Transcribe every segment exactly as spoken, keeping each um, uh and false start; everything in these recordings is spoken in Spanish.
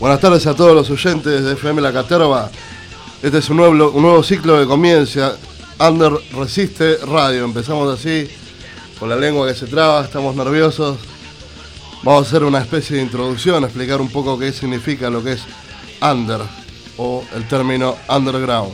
Buenas tardes a todos los oyentes de F M La Caterva. Este es un nuevo, un nuevo ciclo que comienza. Under Resiste Radio. Empezamos así, con la lengua que se traba, estamos nerviosos. Vamos a hacer una especie de introducción, explicar un poco qué significa lo que es under, o el término underground.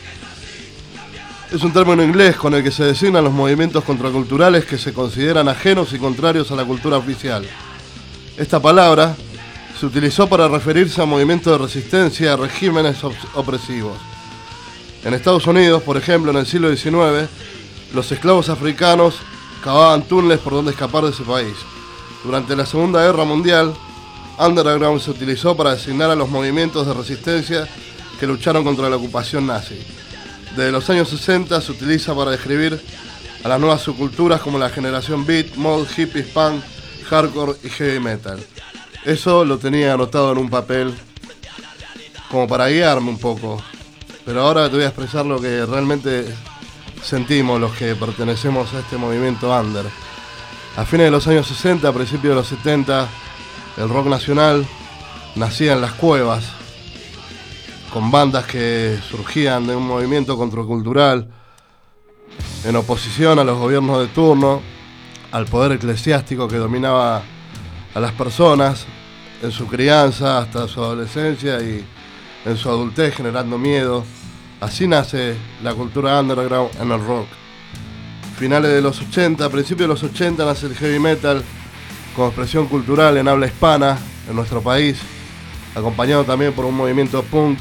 Es un término inglés con el que se designan los movimientos contraculturales que se consideran ajenos y contrarios a la cultura oficial. Esta palabra se utilizó para referirse a movimientos de resistencia a regímenes op- opresivos. En Estados Unidos, por ejemplo, en el siglo diecinueve, los esclavos africanos cavaban túneles por donde escapar de ese país. Durante la Segunda Guerra Mundial, underground se utilizó para designar a los movimientos de resistencia que lucharon contra la ocupación nazi. Desde los años sesenta se utiliza para describir a las nuevas subculturas como la generación beat, mod, hippies, punk, hardcore y heavy metal. Eso lo tenía anotado en un papel como para guiarme un poco. Pero ahora te voy a expresar lo que realmente sentimos los que pertenecemos a este movimiento under. A fines de los años sesenta, a principios de los setenta, el rock nacional nacía en las cuevas, con bandas que surgían de un movimiento contracultural en oposición a los gobiernos de turno, al poder eclesiástico que dominaba a las personas en su crianza hasta su adolescencia y en su adultez, generando miedo. Así nace la cultura underground en el rock. Finales de los ochenta, principios de los ochenta nace el heavy metal como expresión cultural en habla hispana en nuestro país, acompañado también por un movimiento punk.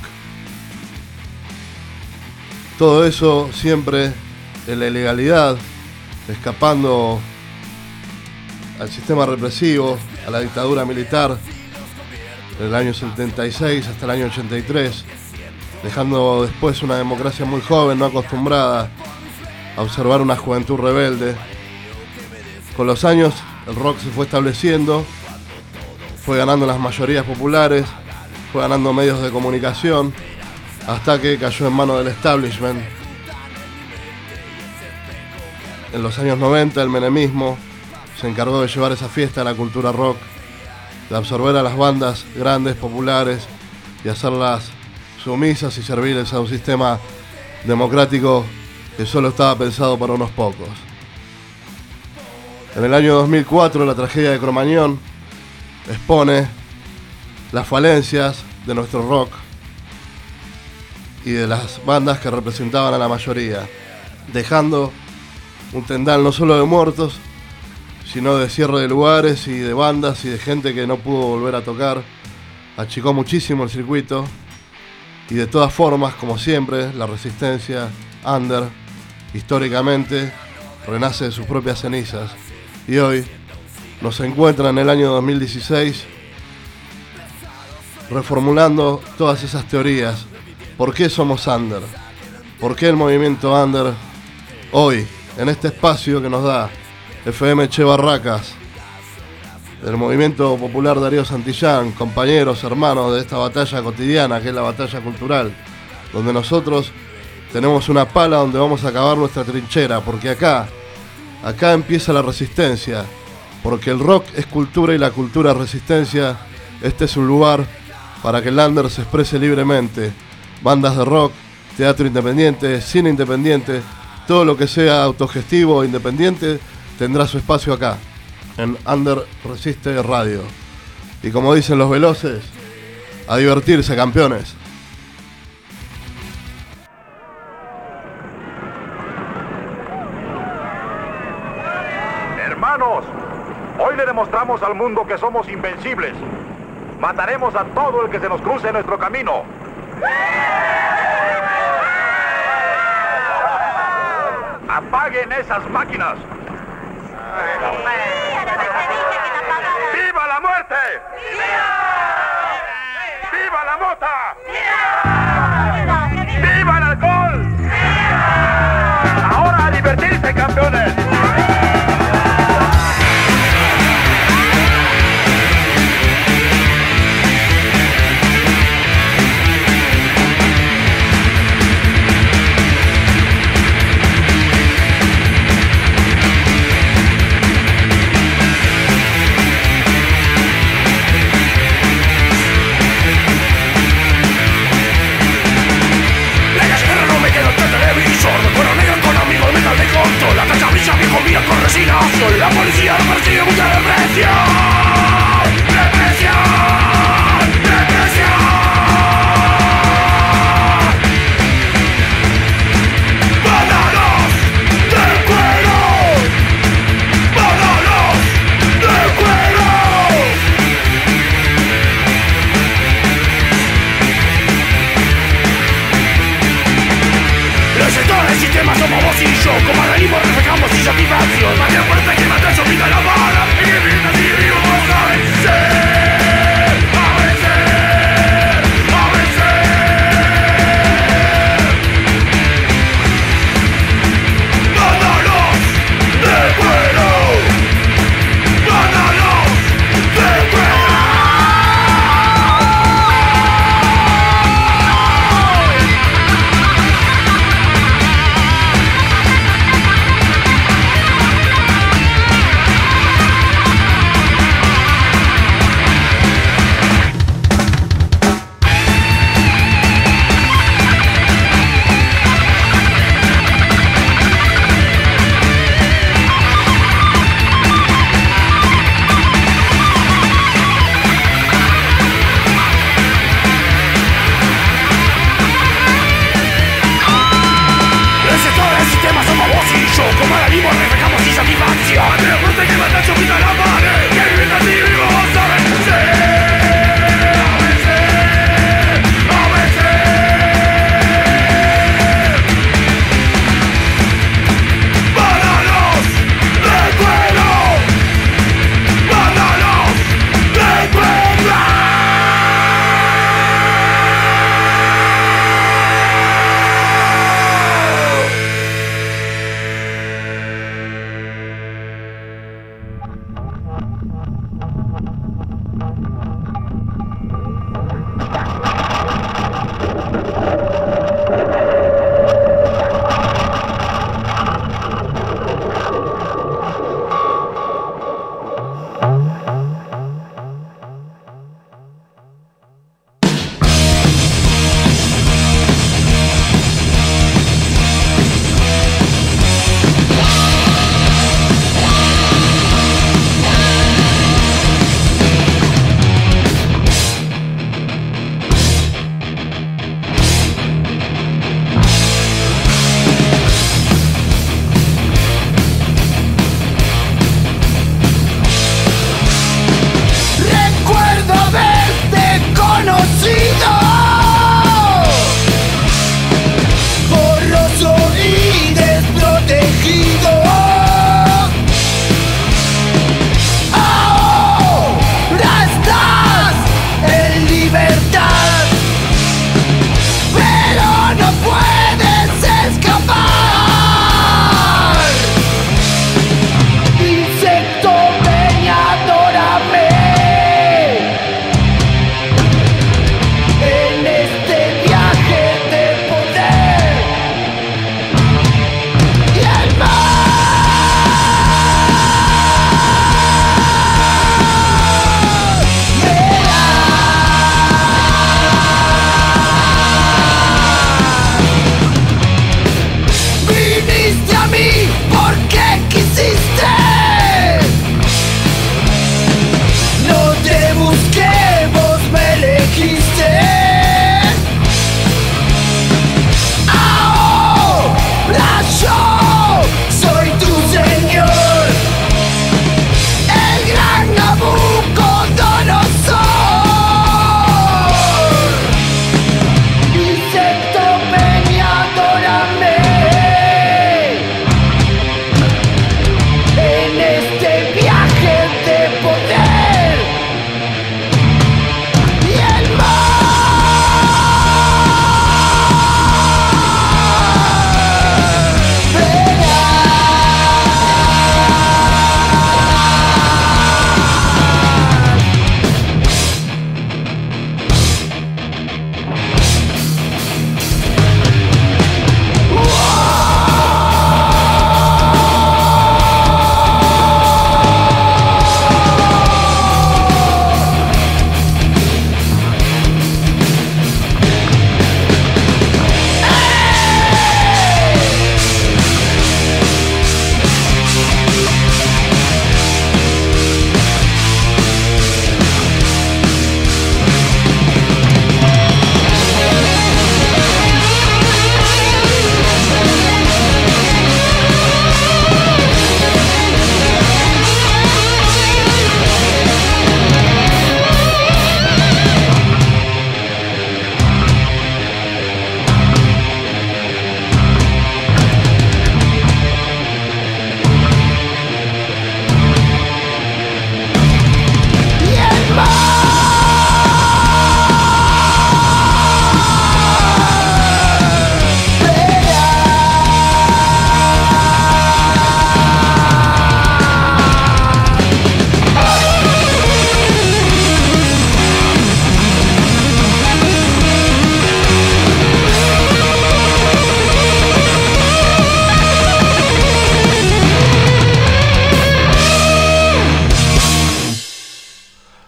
Todo eso siempre en la ilegalidad, escapando al sistema represivo, a la dictadura militar, del año setenta y seis hasta el año ochenta y tres, dejando después una democracia muy joven, no acostumbrada a observar una juventud rebelde. Con los años el rock se fue estableciendo, fue ganando las mayorías populares, fue ganando medios de comunicación, hasta que cayó en manos del establishment. En los años noventa el menemismo se encargó de llevar esa fiesta a la cultura rock, de absorber a las bandas grandes, populares, y hacerlas sumisas y serviles a un sistema democrático que solo estaba pensado para unos pocos. En el año dos mil cuatro, la tragedia de Cromañón expone las falencias de nuestro rock y de las bandas que representaban a la mayoría, dejando un tendal no solo de muertos, sino de cierre de lugares y de bandas y de gente que no pudo volver a tocar. Achicó muchísimo el circuito y de todas formas, como siempre, la resistencia under históricamente renace de sus propias cenizas y hoy nos encuentra en el año dos mil dieciséis reformulando todas esas teorías. ¿Por qué somos under? ¿Por qué el movimiento under hoy, en este espacio que nos da F M Che Barracas, del movimiento popular Darío Santillán, compañeros, hermanos de esta batalla cotidiana que es la batalla cultural, donde nosotros tenemos una pala donde vamos a cavar nuestra trinchera, porque acá, acá empieza la resistencia, porque el rock es cultura y la cultura es resistencia. Este es un lugar para que el under se exprese libremente. Bandas de rock, teatro independiente, cine independiente, todo lo que sea autogestivo o independiente tendrá su espacio acá, en Under Resiste Radio. Y como dicen los veloces, a divertirse, campeones. Hermanos, hoy le demostramos al mundo que somos invencibles. Mataremos a todo el que se nos cruce en nuestro camino. ¡Apaguen esas máquinas! ¡Viva la muerte! ¡Viva la mota! ¡Viva el alcohol! ¡Ahora a divertirse, campeones! La policía no persigue mucha represión. Represión, represión. Bananos de cuero. Bananos de cuero. Los sectores del sistema somos vos y yo. Como organismo reflejamos insatisfacción. Más que fuerte que mata, yo pinta la bala. Y que pinta si vivo.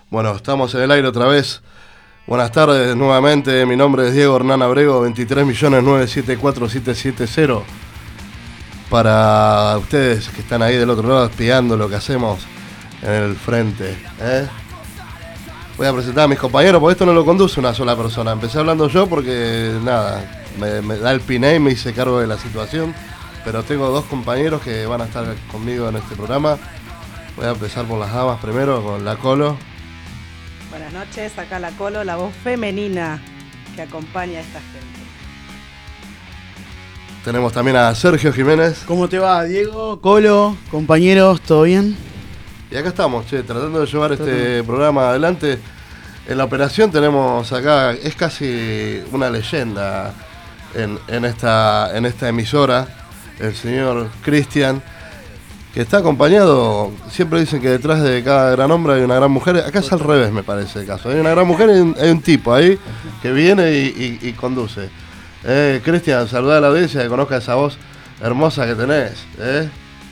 Bueno, estamos en el aire otra vez. Buenas tardes nuevamente, mi nombre es Diego Hernán Abrego, veintitrés millones novecientos setenta y cuatro mil setecientos setenta. Para ustedes que están ahí del otro lado espiando lo que hacemos en el frente, ¿eh? Voy a presentar a mis compañeros, porque esto no lo conduce una sola persona. Empecé hablando yo porque, nada, me, me da el piné y me hice cargo de la situación. Pero tengo dos compañeros que van a estar conmigo en este programa. Voy a empezar por las damas primero, con la Colo. Buenas noches, acá la Colo, la voz femenina que acompaña a esta gente. Tenemos también a Sergio Jiménez. ¿Cómo te va, Diego, Colo, compañeros? ¿Todo bien? Y acá estamos, che, tratando de llevar este programa adelante. En la operación tenemos acá, es casi una leyenda en, en, esta, en esta emisora, el señor Cristian, que está acompañado. Siempre dicen que detrás de cada gran hombre hay una gran mujer. Acá es al revés, me parece el caso. Hay una gran mujer y hay un, hay un tipo ahí que viene y, y, y conduce. Eh, Cristian, saludá a la audiencia que conozca esa voz hermosa que tenés. ¿eh?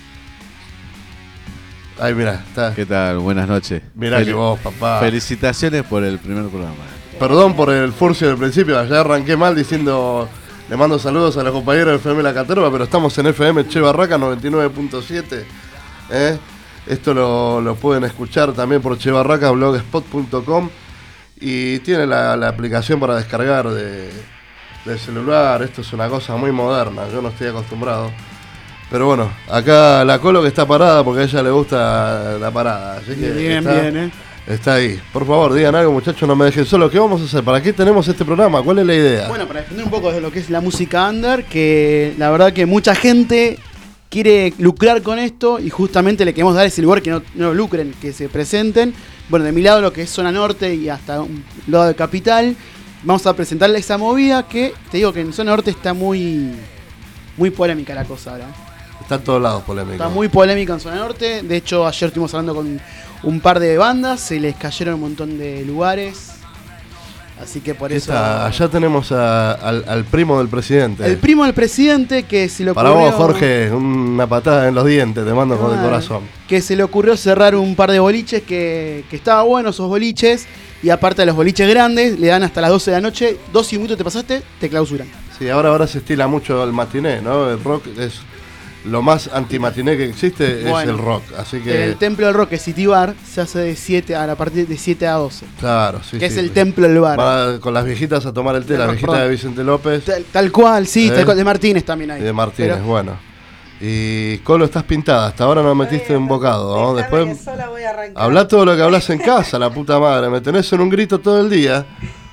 Ay, mira, está. ¿Qué tal? Buenas noches. Mirá Fel- que vos, papá. Felicitaciones por el primer programa. Perdón por el furcio del principio. Allá arranqué mal diciendo... Le mando saludos a los compañeros de F M La Caterva, pero estamos en F M Che Barraca noventa y nueve punto siete. ¿eh? Esto lo, lo pueden escuchar también por Che Barraca, blogspot punto com. Y tiene la, la aplicación para descargar de, de celular. Esto es una cosa muy moderna, yo no estoy acostumbrado. Pero bueno, acá la Colo que está parada porque a ella le gusta la parada. Así que bien, está, bien, ¿eh? Está ahí. Por favor, digan algo, muchachos, no me dejen solo. ¿Qué vamos a hacer? ¿Para qué tenemos este programa? ¿Cuál es la idea? Bueno, para defender un poco de lo que es la música under, que la verdad que mucha gente quiere lucrar con esto y justamente le queremos dar ese lugar que no, no lucren, que se presenten. Bueno, de mi lado lo que es zona norte y hasta un lado de capital, vamos a presentarle esa movida que, te digo que en zona norte está muy, muy polémica la cosa ahora. Está en todos lados polémico. Está muy polémica en zona norte. De hecho, ayer estuvimos hablando con un par de bandas, se les cayeron un montón de lugares. Así que por eso. Está, allá tenemos a, al, al primo del presidente. El primo del presidente que se le ocurrió. Para vos, Jorge, una patada en los dientes, te mando con el corazón. Que se le ocurrió cerrar un par de boliches que, que estaba bueno esos boliches. Y aparte de los boliches grandes, le dan hasta las doce de la noche. doce minutos te pasaste, te clausuran. Sí, ahora, ahora se estila mucho el matiné, ¿no? El rock es. Lo más antimatiné que existe bueno, es el rock, así que... En el Templo del Rock, que es City Bar, se hace de siete a la partir de siete a doce. Claro, sí, que sí. es el sí. Templo del Bar. Va con las viejitas a tomar el té, las viejitas de Vicente López. Tal, tal cual, sí, ¿Eh? tal cual, de Martínez también hay. Y de Martínez, Pero... bueno. Y Colo, estás pintada, hasta ahora no metiste bien, un bocado, ¿no? Después sola voy a arrancar. Hablá todo lo que hablas en casa, la puta madre, me tenés en un grito todo el día.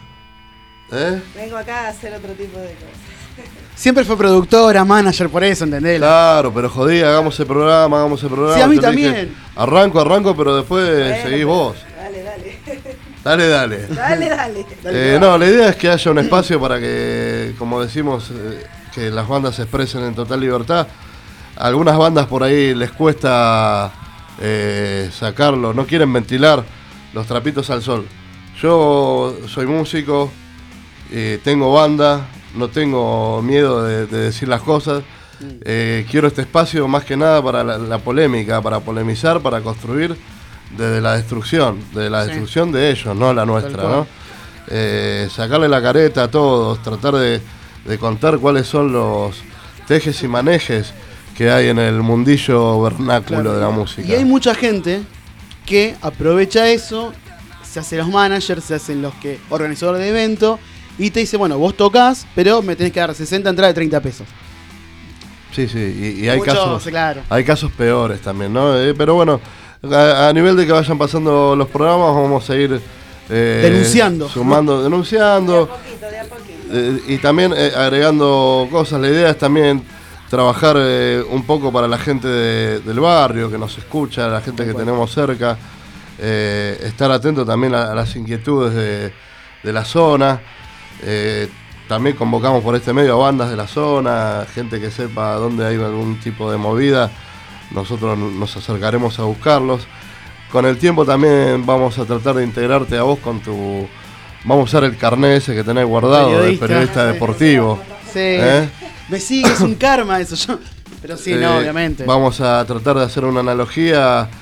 ¿Eh? Vengo acá a hacer otro tipo de cosas. Siempre fue productora, manager, por eso, ¿entendés? Claro, pero jodí, hagamos el programa, hagamos el programa. Sí, a mí Yo también. Dije, arranco, arranco, pero después bueno, seguís vos. Dale, dale. Dale, dale. Dale, dale. Eh, no, la idea es que haya un espacio para que, como decimos, eh, que las bandas se expresen en total libertad. A algunas bandas por ahí les cuesta eh, sacarlo, no quieren ventilar los trapitos al sol. Yo soy músico, eh, tengo banda, no tengo miedo de, de decir las cosas. Eh, quiero este espacio más que nada para la, la polémica, para polemizar, para construir desde la destrucción, desde la Sí. destrucción de ellos, no la nuestra, ¿no? Eh, sacarle la careta a todos, tratar de, de contar cuáles son los tejes y manejes que hay en el mundillo vernáculo Claro. de la música. Y hay mucha gente que aprovecha eso, se hacen los managers, se hacen los que organizadores de evento y te dice, bueno, vos tocás, pero me tenés que dar sesenta entradas de treinta pesos. Sí, sí, y, y hay Muchos, casos claro. hay casos peores también, ¿no? Eh, pero bueno, a, a nivel de que vayan pasando los programas, vamos a ir eh, Denunciando. sumando, denunciando. De a poquito, de a poquito. Eh, y también eh, agregando cosas. La idea es también trabajar eh, un poco para la gente de, del barrio que nos escucha, la gente que tenemos cerca, eh, estar atento también a, a las inquietudes de, de la zona. Eh, también convocamos por este medio a bandas de la zona, gente que sepa dónde hay algún tipo de movida. Nosotros nos acercaremos a buscarlos. Con el tiempo también vamos a tratar de integrarte a vos con tu... Vamos a usar el carnet ese que tenés guardado Periodista. de periodista deportivo. Sí. ¿Eh? Me sigue, es un karma eso. Yo... Pero sí, no, Eh, obviamente. Vamos a tratar de hacer una analogía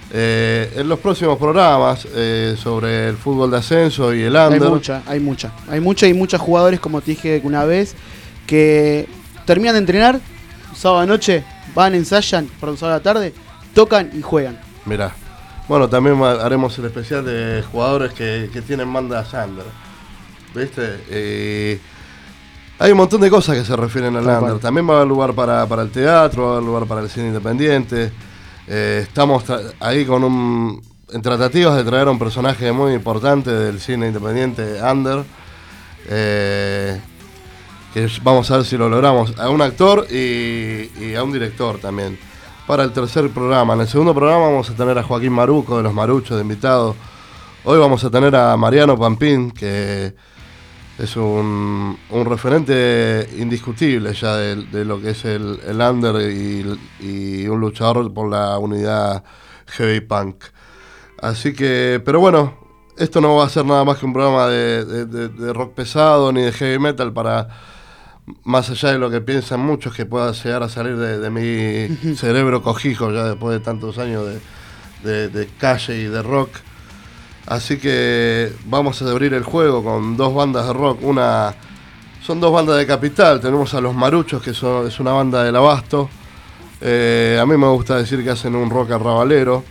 Eh, en los próximos programas eh, sobre el fútbol de ascenso y el under. Hay mucha, hay mucha. Hay mucha y muchos jugadores, como te dije una vez, que terminan de entrenar, sábado noche, van, ensayan, perdón, sábado tarde, tocan y juegan. Mirá. Bueno, también haremos el especial de jugadores que, que tienen bandas under. ¿Viste? Eh, hay un montón de cosas que se refieren al under. También va a haber lugar para, para el teatro, va a haber lugar para el cine independiente. Eh, estamos tra- ahí con un en tratativas de traer a un personaje muy importante del cine independiente under, eh, que vamos a ver si lo logramos, a un actor y, y a un director también para el tercer programa. En el segundo programa vamos a tener a Joaquín Maruco de Los Maruchos de invitado. Hoy vamos a tener a Mariano Pampín, que es un, un referente indiscutible ya de, de lo que es el, el under y, y un luchador por la unidad heavy punk. Así que, pero bueno, esto no va a ser nada más que un programa de, de, de, de rock pesado ni de heavy metal para, más allá de lo que piensan muchos, que pueda llegar a salir de, de mi cerebro cojijo ya después de tantos años de, de, de calle y de rock. Así que vamos a abrir el juego con dos bandas de rock. Una son dos bandas de Capital. Tenemos a Los Maruchos, que son, es una banda del Abasto. Eh, a mí me gusta decir que hacen un rock arrabalero.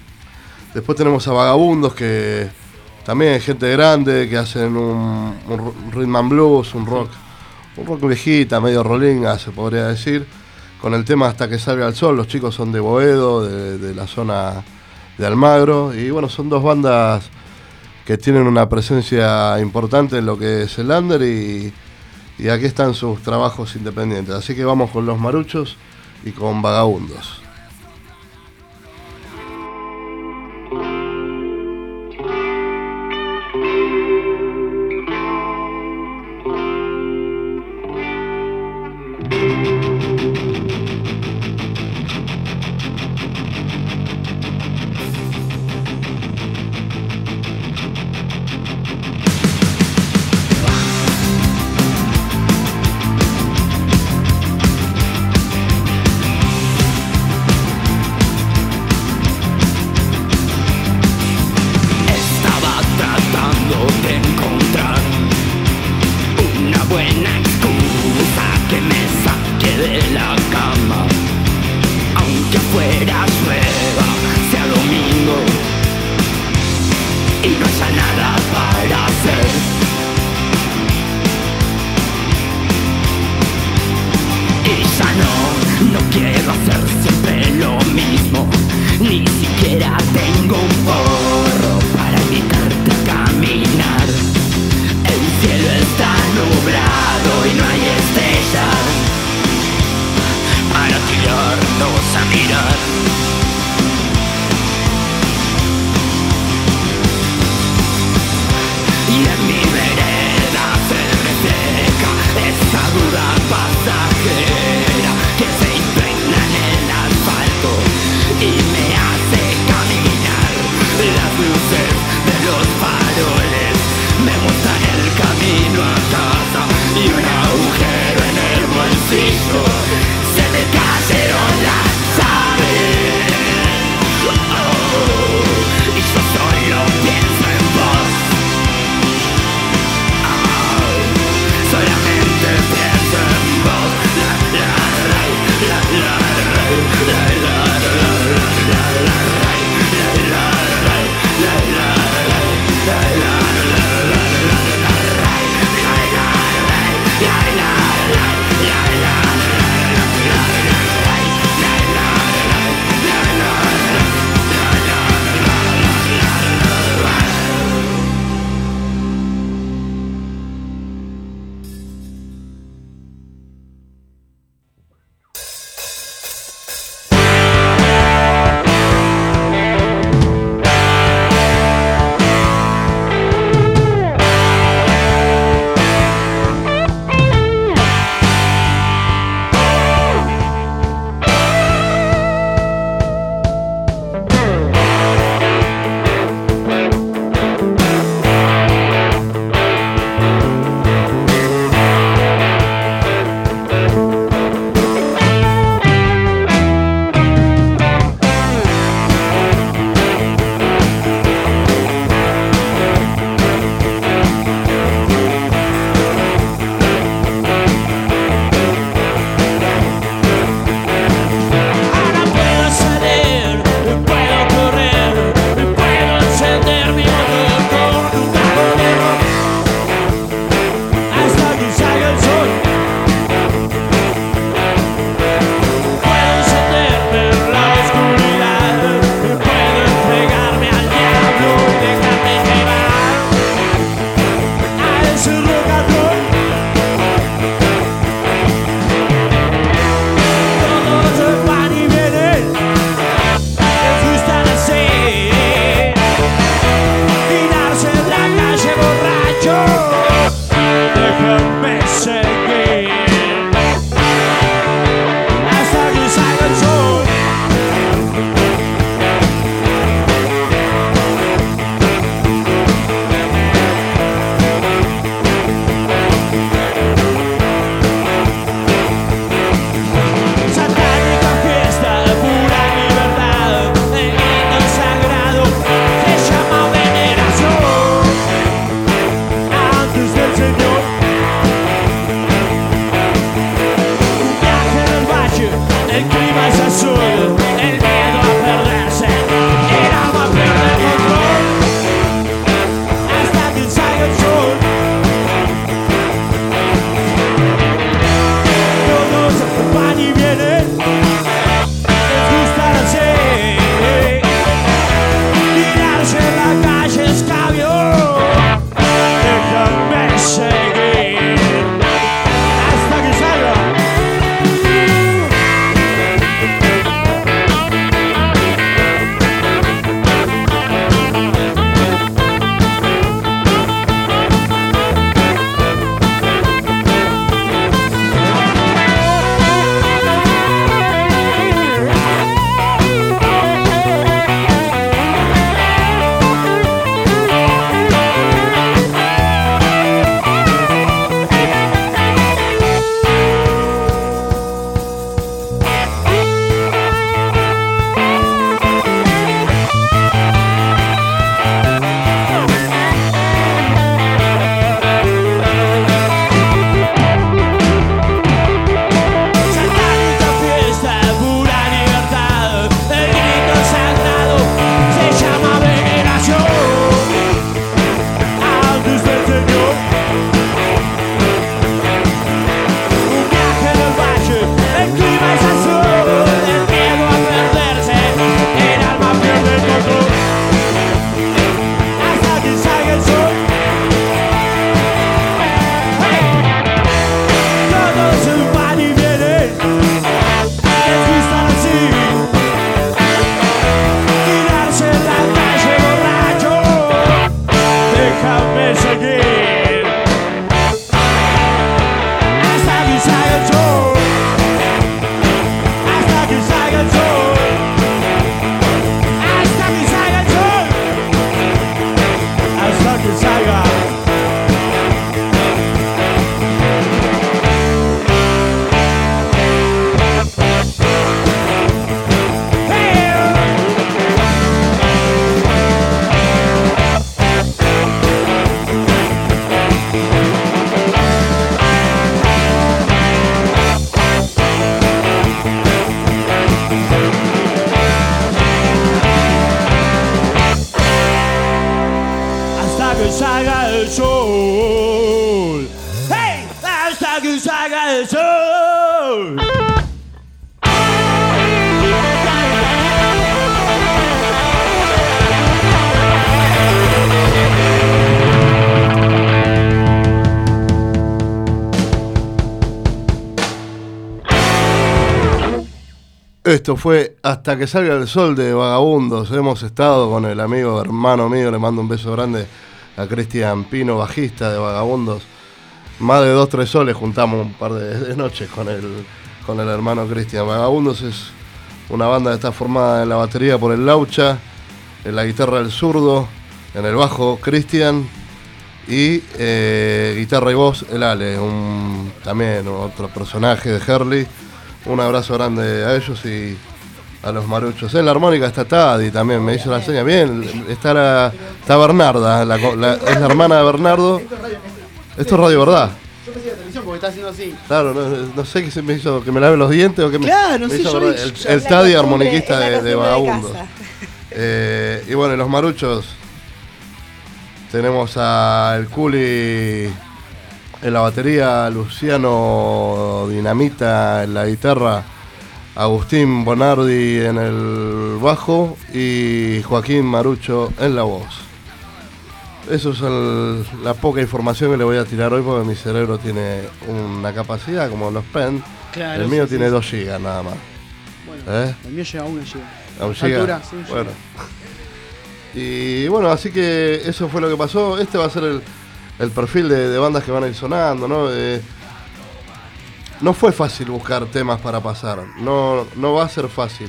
Después tenemos a Vagabundos, que también es gente grande, que hacen un, un rhythm and blues, un rock, un rock viejita, medio rolinga, se podría decir, con el tema Hasta que salga el sol. Los chicos son de Boedo, de, de la zona de Almagro, y bueno, son dos bandas que tienen una presencia importante en lo que es el under, y, y aquí están sus trabajos independientes. Así que vamos con Los Maruchos y con Vagabundos. Y me hace caminar salga el sol. ¡Hey! Hasta que salga el sol. Esto fue Hasta que salga el sol de Vagabundos. Hemos estado con el amigo hermano mío, le mando un beso grande a Cristian Pino, bajista de Vagabundos. Más de dos, tres soles juntamos un par de, de noches con el, con el hermano Cristian. Vagabundos es una banda que está formada en la batería por el Laucha, en la guitarra el Zurdo, en el bajo Cristian y eh, guitarra y voz el Ale, un, también otro personaje de Herley. Un abrazo grande a ellos y a los maruchos. En la armónica está Tadi también, me hizo la seña. Bien, está, la, está Bernarda, la, la, es la hermana de Bernardo. Esto es Radio Verdad. Yo pensé la televisión porque está haciendo así. Claro, no, no sé qué se me hizo, que me lave los dientes o que me, claro, no me sé, hizo yo verdad. vi- El, el Tadi armoniquista de, de Vagabundos. casa. Eh, y bueno, y los maruchos tenemos a el Culi en la batería, Luciano Dinamita en la guitarra, Agustín Bonardi en el bajo y Joaquín Marucho en la voz. Eso es el- la poca información que le voy a tirar hoy porque mi cerebro tiene una capacidad como los Pen. Claro, El mío sí, tiene sí, dos gigas nada más. Bueno, ¿Eh? el mío llega a una giga. A un giga. Altura, sí, un giga. Bueno. Y bueno, así que eso fue lo que pasó. Este va a ser el, el perfil de, de bandas que van a ir sonando, ¿no? Eh, no fue fácil buscar temas para pasar. No, no va a ser fácil.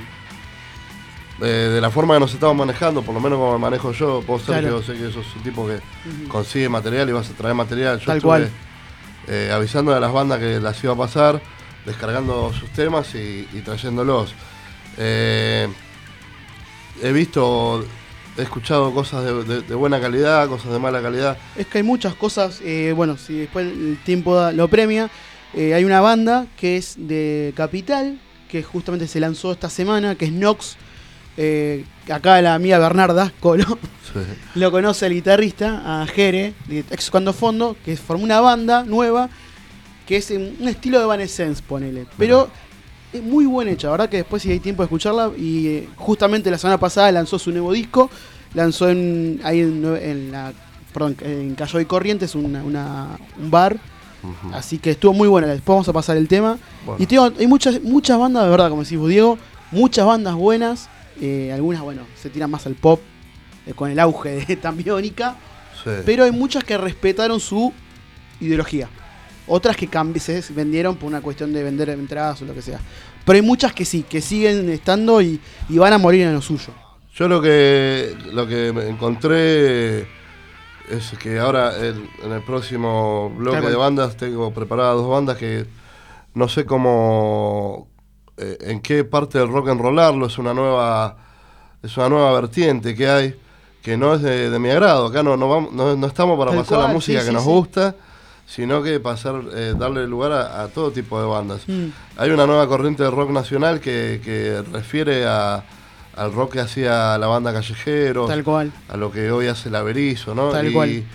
Mm. Eh, de la forma que nos estamos manejando, por lo menos como me manejo yo, vos Sergio, Claro. sé que sos un tipo que consigue material y vas a traer material. Yo Tal estuve, cual. eh, avisando a las bandas que las iba a pasar, descargando sus temas y, y trayéndolos. Eh, he visto, he escuchado cosas de, de- de buena calidad, cosas de mala calidad. Es que hay muchas cosas, eh, bueno, si después el tiempo da- lo premia, eh, hay una banda que es de Capital, que justamente se lanzó esta semana, que es Nox. Eh, acá la amiga Bernarda Colo Sí. lo conoce el guitarrista, a Jere, de Ex Cuando Fondo, que formó una banda nueva, que es en un estilo de Evanescence, ponele. Pero es muy buena hecha, la verdad que después si hay tiempo de escucharla, y eh, justamente la semana pasada lanzó su nuevo disco, lanzó en, ahí en, en la, perdón, en Cayo y Corrientes, una, una- un bar, Ujú. así que estuvo muy buena, después vamos a pasar el tema. Bueno. Y te digo, hay muchas, muchas bandas, de verdad, como decís vos, Diego, muchas bandas buenas, eh, algunas, bueno, se tiran más al pop, eh, con el auge de Tan Biónica, Sí. pero hay muchas que respetaron su ideología. Otras que cambi- se vendieron por una cuestión de vender entradas o lo que sea. Pero hay muchas que sí, que siguen estando y, y van a morir en lo suyo. Yo lo que lo que me encontré es que ahora en, en el próximo bloque Claro. de bandas tengo preparadas dos bandas que no sé cómo eh, en qué parte del rock and rollarlo, es una nueva es una nueva vertiente que hay que no es de, de mi agrado. Acá no no, vamos, no, no estamos para Tal pasar cual, la música sí, que sí, nos sí. gusta, sino que pasar eh, darle lugar a, a todo tipo de bandas. Mm. Hay una nueva corriente de rock nacional que, que refiere a, al rock que hacía la banda Callejeros, Tal cual. a lo que hoy hace la Berizo, ¿no? Tal y, cual.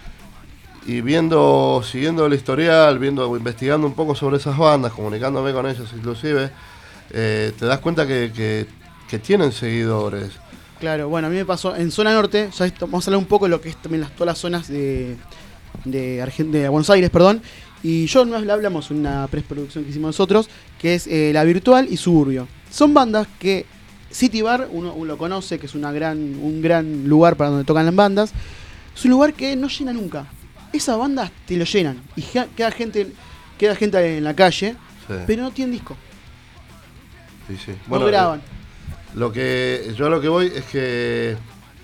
y viendo, siguiendo el historial, viendo, investigando un poco sobre esas bandas, comunicándome con ellas inclusive, eh, te das cuenta que, que, que tienen seguidores. Claro, bueno, a mí me pasó en zona norte, ya esto- vamos a hablar un poco de lo que es también las, todas las zonas de, de, Argen- de Buenos Aires, perdón. Y yo no hablamos en una preproducción que hicimos nosotros, que es eh, La Virtual y Suburbio. Son bandas que City Bar, uno, uno lo conoce, que es una gran, un gran lugar para donde tocan las bandas. Es un lugar que no llena nunca. Esas bandas te lo llenan y ja- queda gente, queda gente en la calle, Sí, pero no tienen disco, sí, sí. no eh, graban. Lo que yo a lo que voy es que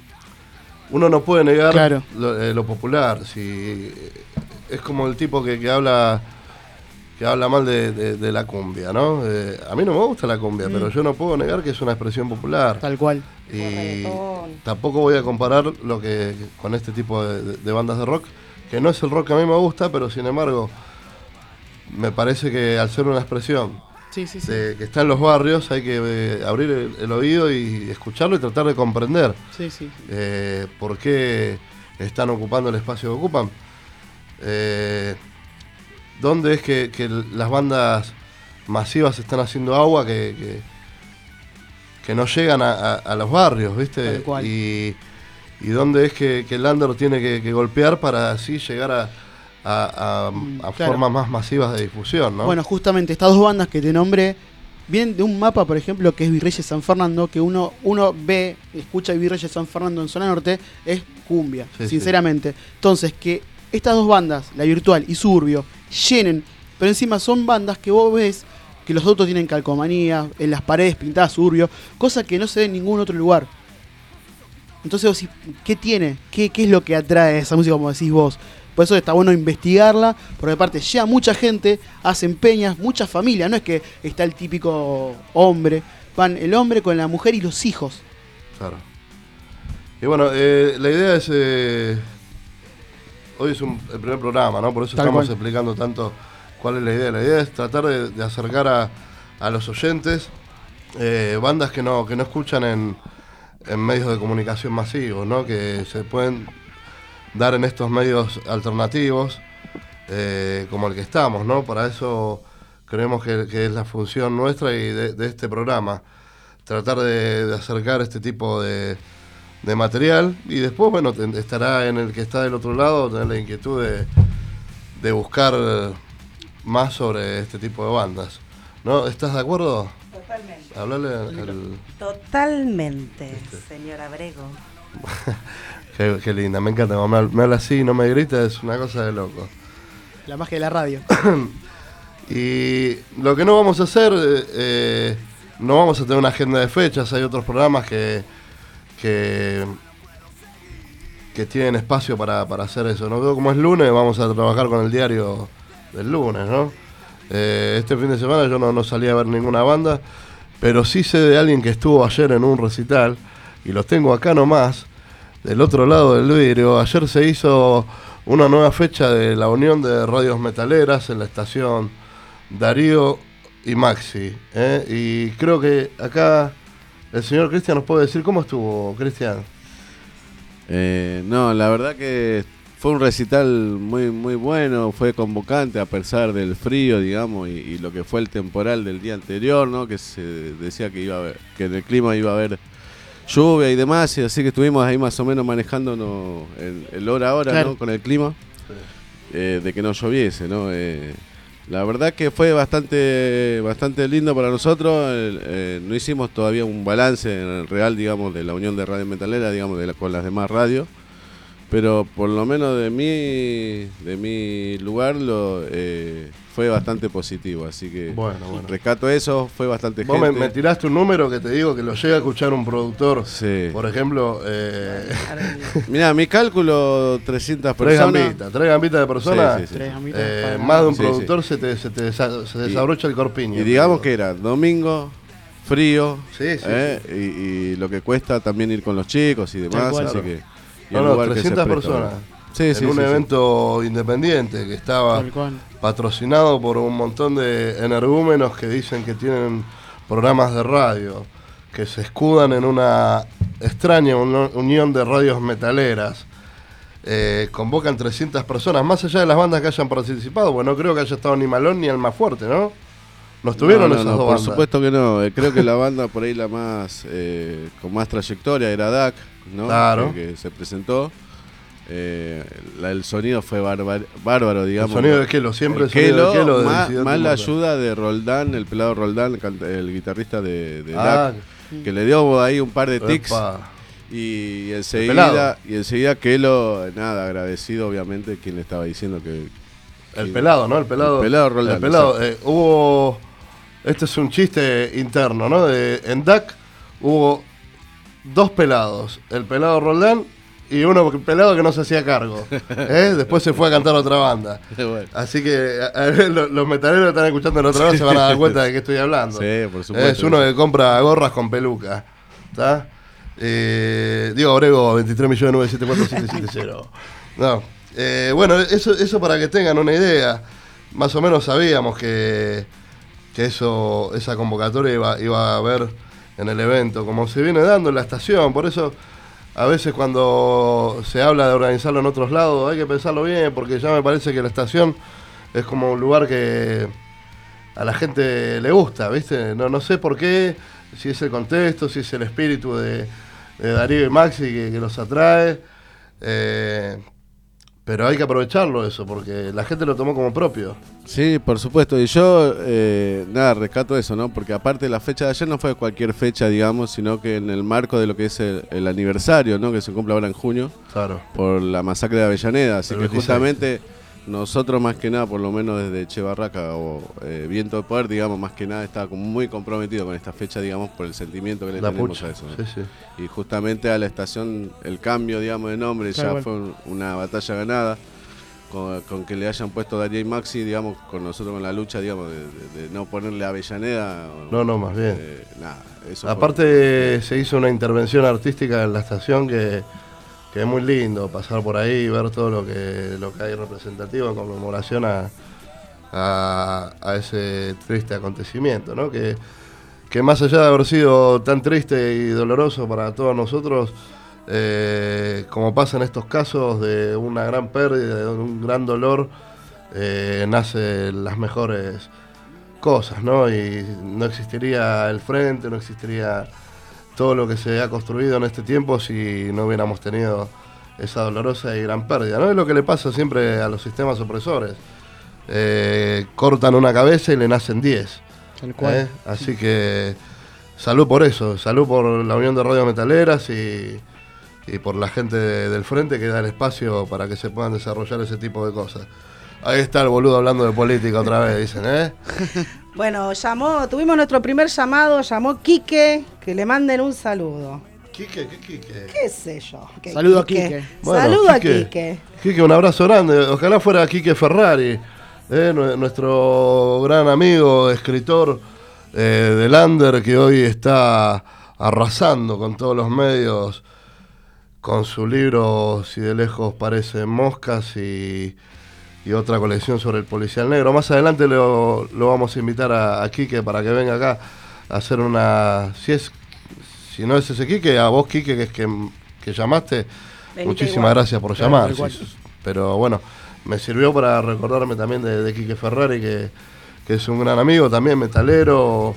uno no puede negar Claro. lo, eh, lo popular. Si es como el tipo que, que habla que habla mal de, de- de la cumbia, ¿no? Eh, a mí no me gusta la cumbia, Mm. pero yo no puedo negar que es una expresión popular. Tal cual. Y reggaetón. tampoco voy a comparar lo que con este tipo de, de- de bandas de rock, que no es el rock que a mí me gusta, pero sin embargo me parece que al ser una expresión Sí, sí, sí. de que está en los barrios hay que eh, abrir el, el oído y escucharlo y tratar de comprender Sí, sí. eh, por qué están ocupando el espacio que ocupan. Eh, ¿Dónde es que, que las bandas masivas están haciendo agua que, que, que no llegan a, a, a los barrios, ¿viste? Tal cual. Y, y dónde es que, que el under tiene que, que golpear para así llegar a, a, a, Mm, a claro. formas más masivas de difusión, ¿no? Bueno, justamente estas dos bandas que te nombré vienen de un mapa, por ejemplo, que es Virreyes San Fernando, que uno, uno ve, escucha Virreyes San Fernando en zona norte, es cumbia, Sí, sinceramente. Entonces, que estas dos bandas, La Virtual y Suburbio, llenen, pero encima son bandas que vos ves que los autos tienen calcomanía, en las paredes pintadas Suburbio, cosa que no se ve en ningún otro lugar. Entonces vos decís, ¿qué tiene? ¿Qué, qué es lo que atrae esa música, como decís vos? Por eso está bueno investigarla, porque aparte llega mucha gente, hacen peñas, muchas familias, no es que está el típico hombre, van el hombre con la mujer y los hijos. Claro. Y bueno, eh, la idea es... Eh, hoy es un, el primer programa, ¿no? Por eso Tal estamos cual. explicando tanto cuál es la idea. La idea es tratar de, de acercar a, a los oyentes eh, bandas que no, que no escuchan en, en medios de comunicación masivos, ¿no? Que se pueden dar en estos medios alternativos eh, como el que estamos, ¿no? Para eso creemos que, que es la función nuestra y de, de este programa, tratar de, de acercar este tipo de, de material y después, bueno, te- estará en el que está del otro lado tener la inquietud de, de buscar más sobre este tipo de bandas, ¿no? ¿Estás de acuerdo? Totalmente. Hablale al... Totalmente, señor Abrego. Qué, qué linda, me encanta, cuando me, habla- me habla así y no me grita, es una cosa de loco. La magia de la radio. Y lo que no vamos a hacer, eh, eh, no vamos a tener una agenda de fechas, hay otros programas que que, que tienen espacio para, para hacer eso, ¿no? Como es lunes, vamos a trabajar con el diario del lunes, ¿no? Eh, este fin de semana yo no, no salí a ver ninguna banda, pero sí sé de alguien que estuvo ayer en un recital, y los tengo acá nomás, del otro lado del vidrio. Ayer se hizo una nueva fecha de la unión de radios metaleras en la estación Darío y Maxi, ¿eh? Y creo que acá el señor Cristian nos puede decir cómo estuvo, Cristian. Eh, no, la verdad que fue un recital muy muy bueno, fue convocante a pesar del frío, digamos, y, y lo que fue el temporal del día anterior, ¿no? Que se decía que iba a haber, que en el clima iba a haber lluvia y demás, y así que estuvimos ahí más o menos manejándonos el, el hora a hora, Claro. ¿no? Con el clima, eh, de que no lloviese, ¿no? Eh, la verdad que fue bastante bastante lindo para nosotros. el- eh, no hicimos todavía un balance en el real, digamos, de la unión de radio metalera, digamos, de la- con las demás radios, pero por lo menos de mi de mi lugar lo eh, fue bastante positivo, así que Bueno, bueno. rescato eso, fue bastante Vos me, gente. me tiraste un número que te digo que lo llega a escuchar un productor. Sí. Por ejemplo, eh, Mirá, mi cálculo trescientas tres personas. gambitas, tres gambitas de personas. Sí, sí, sí. Tres gamitas Eh, para- más de un Sí, productor se te, se te desa- se desabrocha el corpiño. Y digamos que era domingo, frío, Sí, sí, ¿eh? Y, y lo que cuesta también ir con los chicos y demás, cual. así Claro. que... y No, el no, lugar que se trescientas presta, personas. ¿no? Sí, en sí, un sí, sí. evento independiente que estaba Tal cual. patrocinado por un montón de energúmenos que dicen que tienen programas de radio, que se escudan en una extraña uni- unión de radios metaleras. Eh, convocan trescientas personas, más allá de las bandas que hayan participado, bueno, no creo que haya estado ni Malón ni Almafuerte, ¿no? ¿No estuvieron No, no, esas no, dos por bandas? supuesto que no. Eh, creo que la banda por ahí la más eh, con más trayectoria era D A C, ¿no? Claro. Que, que se presentó. Eh, la- el sonido fue bárbaro, bárbaro, El digamos. sonido ¿no? de Kelo, siempre el, El sonido Kelo, de Kelo. de más, Disidente más la Mortal. ayuda de Roldán, el pelado Roldán, el, canta- el guitarrista de, de Ah, D A C, que le dio ahí un par de tics. epa. Y pelado. enseguida, y enseguida Kelo, nada, agradecido obviamente quien le estaba diciendo que... El pelado, ¿no? El pelado. El pelado Roldán, El pelado. eh, hubo. Este es un chiste interno, ¿no? De, en D A C hubo dos pelados. El pelado Roldán y uno pelado que no se hacía cargo. ¿eh? Después se fue a cantar a otra banda. Bueno. Así que a- a- los, los metaleros que están escuchando la otra vez se van a dar cuenta de qué estoy hablando. Sí, por supuesto. Es uno que compra gorras con peluca. ¿Está? Eh, Diego Abrego, veintitrés millones nueve siete cuatro siete siete cero. No. Eh, bueno, eso, eso para que tengan una idea. Más o menos sabíamos que, que eso, esa convocatoria iba, iba a haber en el evento, como se viene dando en la estación. Por eso a veces cuando se habla de organizarlo en otros lados hay que pensarlo bien, porque ya me parece que la estación es como un lugar que a la gente le gusta, ¿viste? No, no sé por qué, si es el contexto, si es el espíritu de, de Darío y Maxi que, que los atrae, eh, pero hay que aprovecharlo eso, porque la gente lo tomó como propio. Sí, por supuesto, y yo, eh, nada, rescato eso, ¿no? Porque aparte la fecha de ayer no fue cualquier fecha, digamos, sino que en el marco de lo que es el, el aniversario, ¿no? Que se cumple ahora en junio, Claro. por la masacre de Avellaneda, así El que veintiséis. justamente nosotros más que nada, por lo menos desde Che Barraca o eh, Viento de Poder, digamos, más que nada estaba como muy comprometido con esta fecha, digamos, por el sentimiento que le La tenemos pucha, a eso, ¿no? sí, sí. Y justamente a la estación, el cambio, digamos, de nombre Claro, ya bueno. fue un- una batalla ganada. Con, con que le hayan puesto Darío y Maxi, digamos, con nosotros con la lucha, digamos, de, de- de no ponerle Avellaneda. o- No, no, más bien. eh, nada, eso fue- Aparte se hizo una intervención artística en la estación que, que es muy lindo pasar por ahí y ver todo lo que, lo que hay representativo en conmemoración a, a, a ese triste acontecimiento, ¿no? Que, que más allá de haber sido tan triste y doloroso para todos nosotros, eh, como pasa en estos casos de una gran pérdida, de un gran dolor, eh, nacen las mejores cosas, ¿no? Y no existiría el frente, no existiría todo lo que se ha construido en este tiempo si no hubiéramos tenido esa dolorosa y gran pérdida, ¿no? Es lo que le pasa siempre a los sistemas opresores. Eh, cortan una cabeza y le nacen diez. Tal cual. ¿eh? Así que salud por eso, salud por la Unión de Radio Metaleras y, y por la gente de- del frente que da el espacio para que se puedan desarrollar ese tipo de cosas. Ahí está el boludo hablando de política otra vez, dicen, ¿eh? Bueno, llamó, tuvimos nuestro primer llamado, llamó Quique, que le manden un saludo. Quique, ¿qué Quique? ¿Qué sé yo? ¿Qué Saludo a Quique. Bueno, Saludo a Quique. Quique. Quique, un abrazo grande. Ojalá fuera Quique Ferrari, eh, nue- nuestro gran amigo, escritor eh, del Under, que hoy está arrasando con todos los medios, con su libro Si de lejos parecen moscas y, y otra colección sobre el policial negro. Más adelante lo, lo vamos a invitar a, a Quique para que venga acá a hacer una... Si es si no es ese Quique, a vos Quique, que es que, que llamaste, Venite muchísimas igual. gracias por Claro, llamar. tal cual. sí, pero bueno, me sirvió para recordarme también de, de Quique Ferrari, que, que es un gran amigo, también metalero,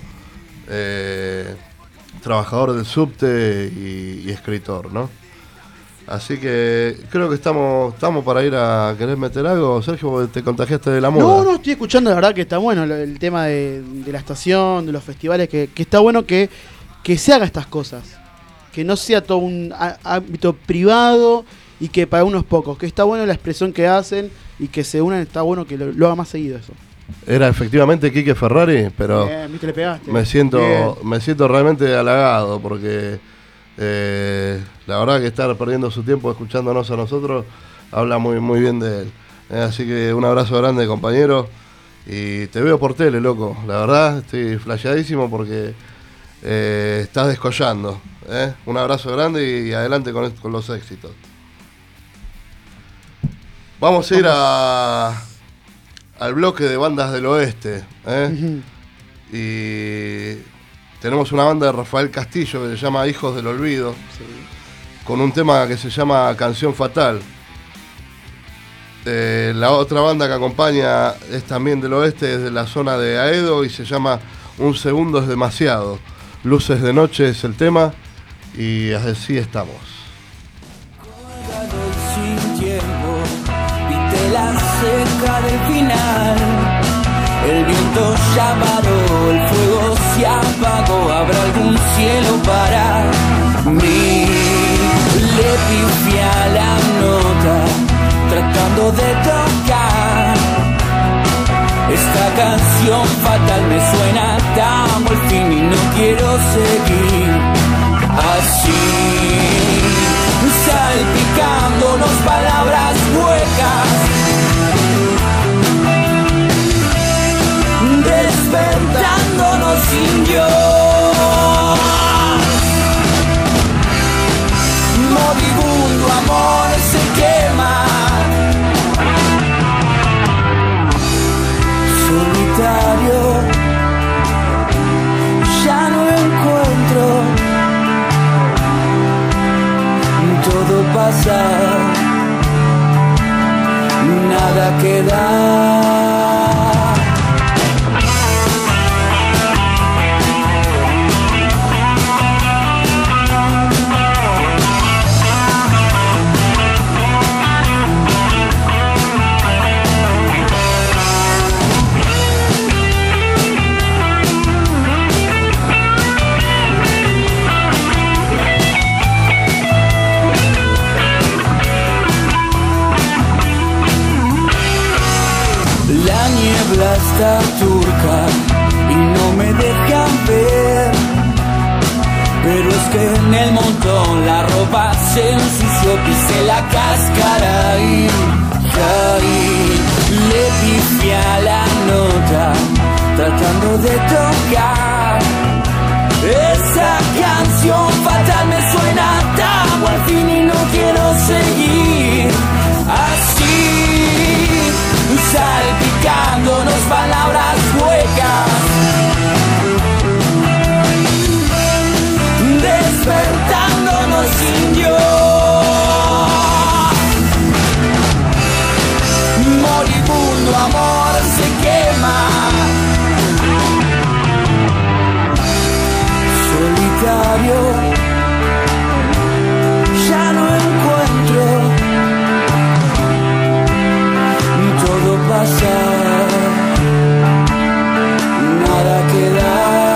eh, trabajador del subte y, y escritor, ¿no? Así que creo que estamos estamos para ir a... ¿Querés meter algo, Sergio? Porque te contagiaste de la moda. No, no, estoy escuchando, la verdad que está bueno lo- el tema de, de la estación, de los festivales, que, que está bueno que, que se haga estas cosas. Que no sea todo un á- ámbito privado y que para unos pocos. Que está bueno la expresión que hacen y que se unan, está bueno que lo, lo haga más seguido eso. Era efectivamente Quique Ferrari, pero... Bien, viste, le pegaste. Me siento, Bien. me siento realmente halagado porque eh, la verdad que estar perdiendo su tiempo escuchándonos a nosotros habla muy muy bien de él. Eh, así que un abrazo grande, compañero. Y te veo por tele, loco. La verdad, estoy flasheadísimo porque eh, estás descollando. ¿eh? Un abrazo grande y adelante con, con los éxitos. Vamos a ir a, al bloque de bandas del oeste. ¿eh? Y tenemos una banda de Rafael Castillo que se llama Hijos del Olvido, con un tema que se llama Canción Fatal. Eh, la otra banda que acompaña es también del oeste, es de la zona de Aedo y se llama Un Segundo es Demasiado. Luces de Noche es el tema y así estamos. Sin tiempo, viste la cerca del final. El viento ya paró, el fuego se apagó. ¿Habrá algún cielo para mí? Le pifié a la nota, tratando de tocar. Esta canción fatal me suena tan al fin y no quiero seguir así, salpicándonos palabras huecas, despertándonos sin Dios. Moribundo amor se quema, solitario, ya no encuentro todo pasa, nada queda. Está turca y no me dejan ver, pero es que en el montón la ropa se ensució, pisé la cáscara y caí, le pifié a la nota tratando de tocar esa canción fatal, me suena tan al fin y no quiero seguir así, salpicándonos palabras huecas, despertándonos sin Dios. Moribundo amor se quema, solitario, ya no encuentro. Todo pasa, nada queda.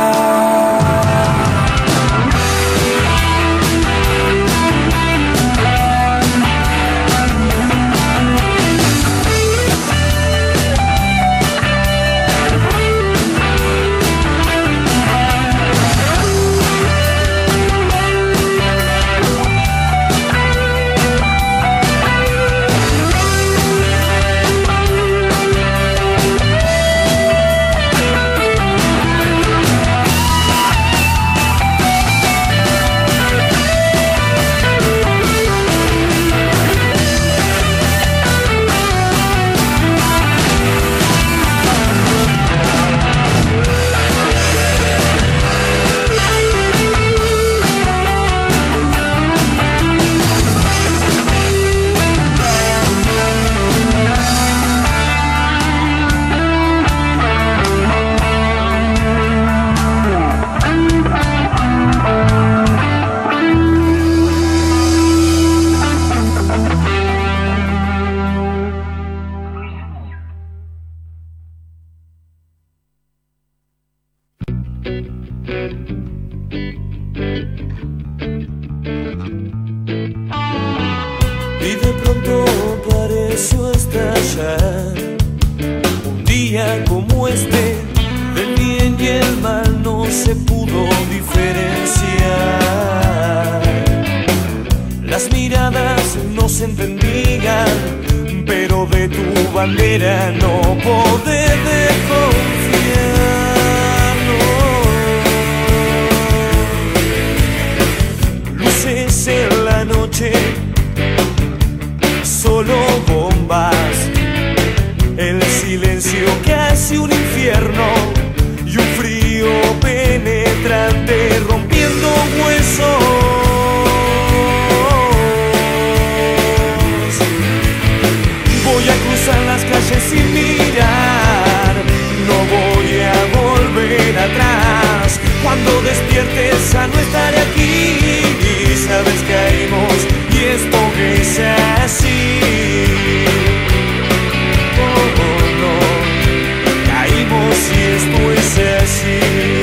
Y de pronto pareció estallar un día como este, del bien y el mal no se pudo diferenciar. Las miradas no se entendían, pero de tu bandera no podé desconfiar, no. Luces en la noche, solo bombas, el silencio casi un infierno y un frío penetrante rompiendo huesos. Voy a cruzar las calles sin mirar, no voy a volver atrás. Cuando despiertes a no estar aquí, sabes que caímos y esto es así. Oh, oh, no, caímos y esto es así.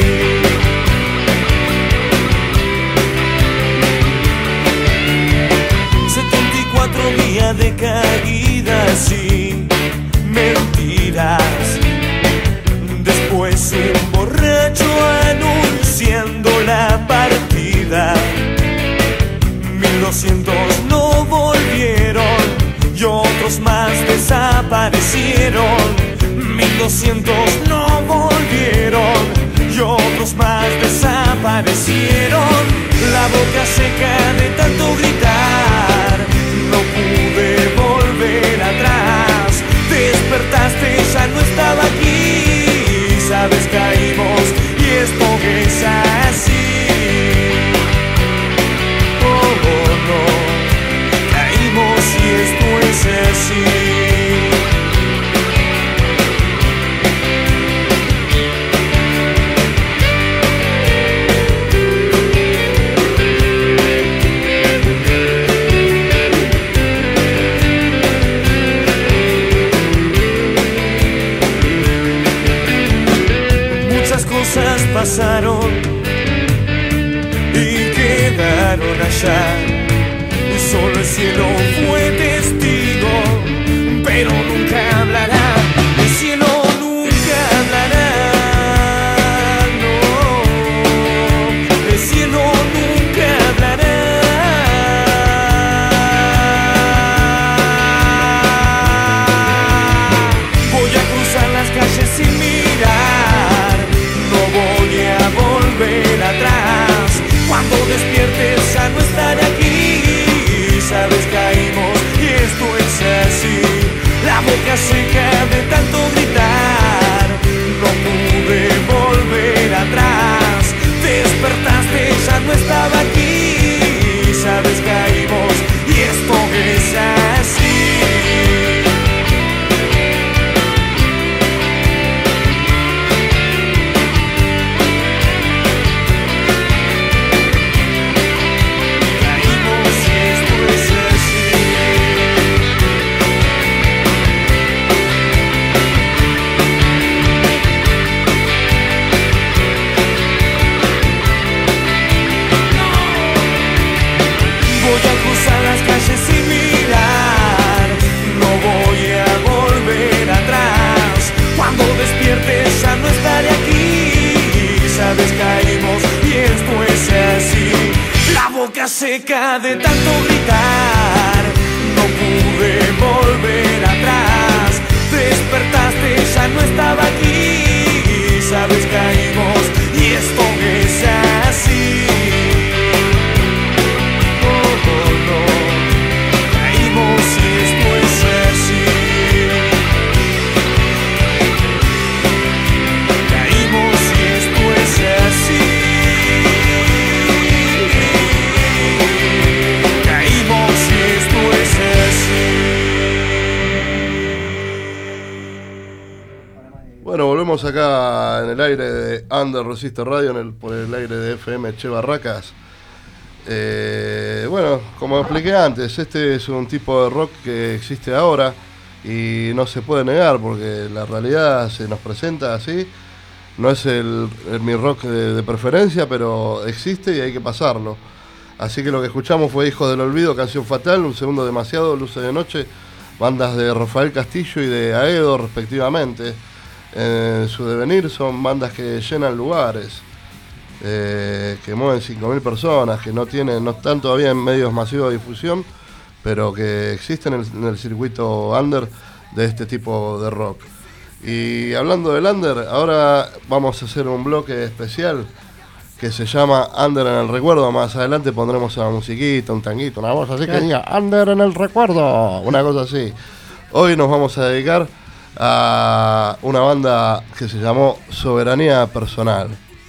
setenta y cuatro días de caídas y mentiras, después un borracho anunciando la partida. Mil doscientos no volvieron y otros más desaparecieron. Mil doscientos no volvieron y otros más desaparecieron. La boca seca de tanto gritar, no pude volver atrás. Despertaste, ya no estaba aquí. Sabes, caímos y esto es así. Oh, oh, no, brilla. Solo el cielo fue testigo, pero nunca hablará. El cielo nunca hablará. No, el cielo nunca hablará. Voy a cruzar las calles sin mirar, no voy a volver atrás. Cuando despiertes ya no estaré aquí, sabes, caímos y esto es así. La boca seca de tanto gritar, no pude volver atrás. Despertaste, ya no estaba aquí, sabes, caímos y esto es así. Sin mirar, no voy a volver atrás. Cuando despiertes ya no estaré aquí, sabes, caímos y esto es así. La boca seca de tanto gritar, no pude volver atrás. Despertaste, ya no estaba aquí, sabes, caímos y esto es así. Bueno, volvemos acá en el aire de Under Resiste Radio, en el, por el aire de F M Che Barracas. Eh, bueno, como expliqué antes, este es un tipo de rock que existe ahora y no se puede negar porque la realidad se nos presenta así. No es el, el mi rock de, de preferencia, pero existe y hay que pasarlo. Así que lo que escuchamos fue Hijos del Olvido, Canción Fatal, Un Segundo Demasiado, Luces de Noche, bandas de Rafael Castillo y de Aedo respectivamente. En su devenir son bandas que llenan lugares, eh, que mueven cinco mil personas, que no tienen, no están todavía en medios masivos de difusión, pero que existen en el, en el circuito under de este tipo de rock. Y hablando del under, ahora vamos a hacer un bloque especial que se llama Under en el Recuerdo. Más adelante pondremos una musiquita, un tanguito, una voz así que diga Under en el Recuerdo, una cosa así. Hoy nos vamos a dedicar a una banda que se llamó Soberanía Personal.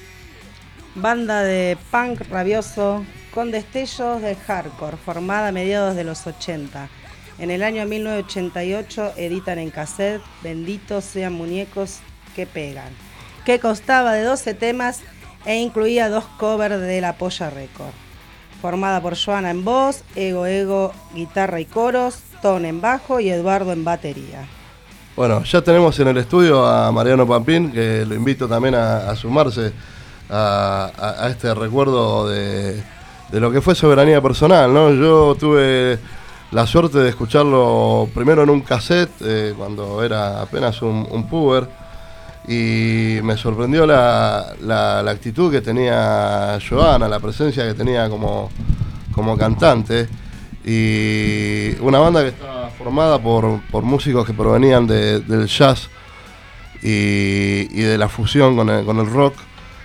Banda de punk rabioso con destellos de hardcore, formada a mediados de los ochenta. En el año mil novecientos ochenta y ocho editan en cassette Benditos sean muñecos que pegan, que constaba de doce temas e incluía dos covers de La Polla Record. Formada por Joana en voz, Ego Ego guitarra y coros, Ton en bajo y Eduardo en batería. Bueno, ya tenemos en el estudio a Mariano Pampín, que lo invito también a, a sumarse a, a, a este recuerdo de, de lo que fue Soberanía Personal, ¿no? Yo tuve la suerte de escucharlo primero en un cassette, eh, cuando era apenas un, un puber, y me sorprendió la, la, la actitud que tenía Joana, la presencia que tenía como, como cantante. Y una banda que estaba formada por, por músicos que provenían de, del jazz y, y de la fusión con el, con el rock.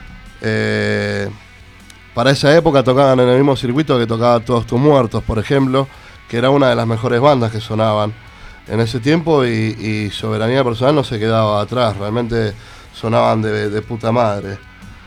Eh, para esa época tocaban en el mismo circuito que tocaba Todos Tus Muertos, por ejemplo, que era una de las mejores bandas que sonaban en ese tiempo, y, y Soberanía Personal no se quedaba atrás, realmente sonaban de, de puta madre.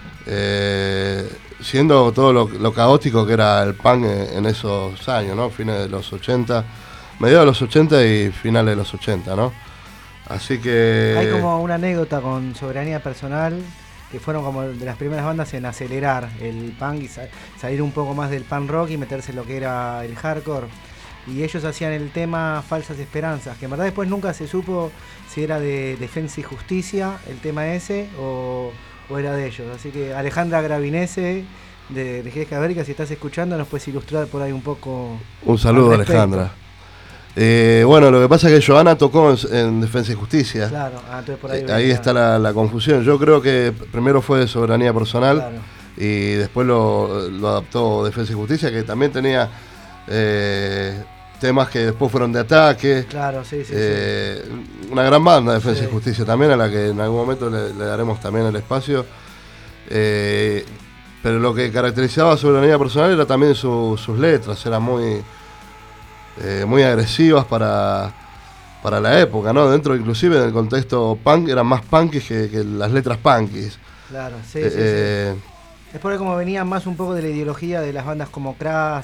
Eh, siendo todo lo, lo caótico que era el punk en esos años, ¿no? Fines de los ochenta, mediados de los ochenta y finales de los ochenta, ¿no? Así que... Hay como una anécdota con Soberanía Personal, que fueron como de las primeras bandas en acelerar el punk y sa- salir un poco más del punk rock y meterse en lo que era el hardcore. Y ellos hacían el tema Falsas Esperanzas, que en verdad después nunca se supo si era de Defensa y Justicia el tema ese o... o era de ellos, así que Alejandra Gravinese de Rigidez Cadavérica, si estás escuchando, nos puedes ilustrar por ahí un poco. Un saludo, Alejandra. Eh, bueno, lo que pasa es que Joana tocó en, en Defensa y Justicia. Claro, ah, entonces por ahí, eh, ahí está la, la confusión. Yo creo que primero fue Soberanía Personal, claro, y después lo, lo adaptó Defensa y Justicia, que también tenía eh, temas que después fueron de Ataque. Claro, sí, sí, eh, sí. Una gran banda, Defensa sí. y Justicia también, a la que en algún momento le, le daremos también el espacio. Eh, pero lo que caracterizaba a Soberanía Personal era también su, sus letras, eran muy... Eh, muy agresivas para, para la época, ¿no? Dentro inclusive del contexto punk eran más punkis que, que las letras punkis. Claro, sí, eh, sí, eh, sí. Es por ahí como venían más un poco de la ideología de las bandas como Crash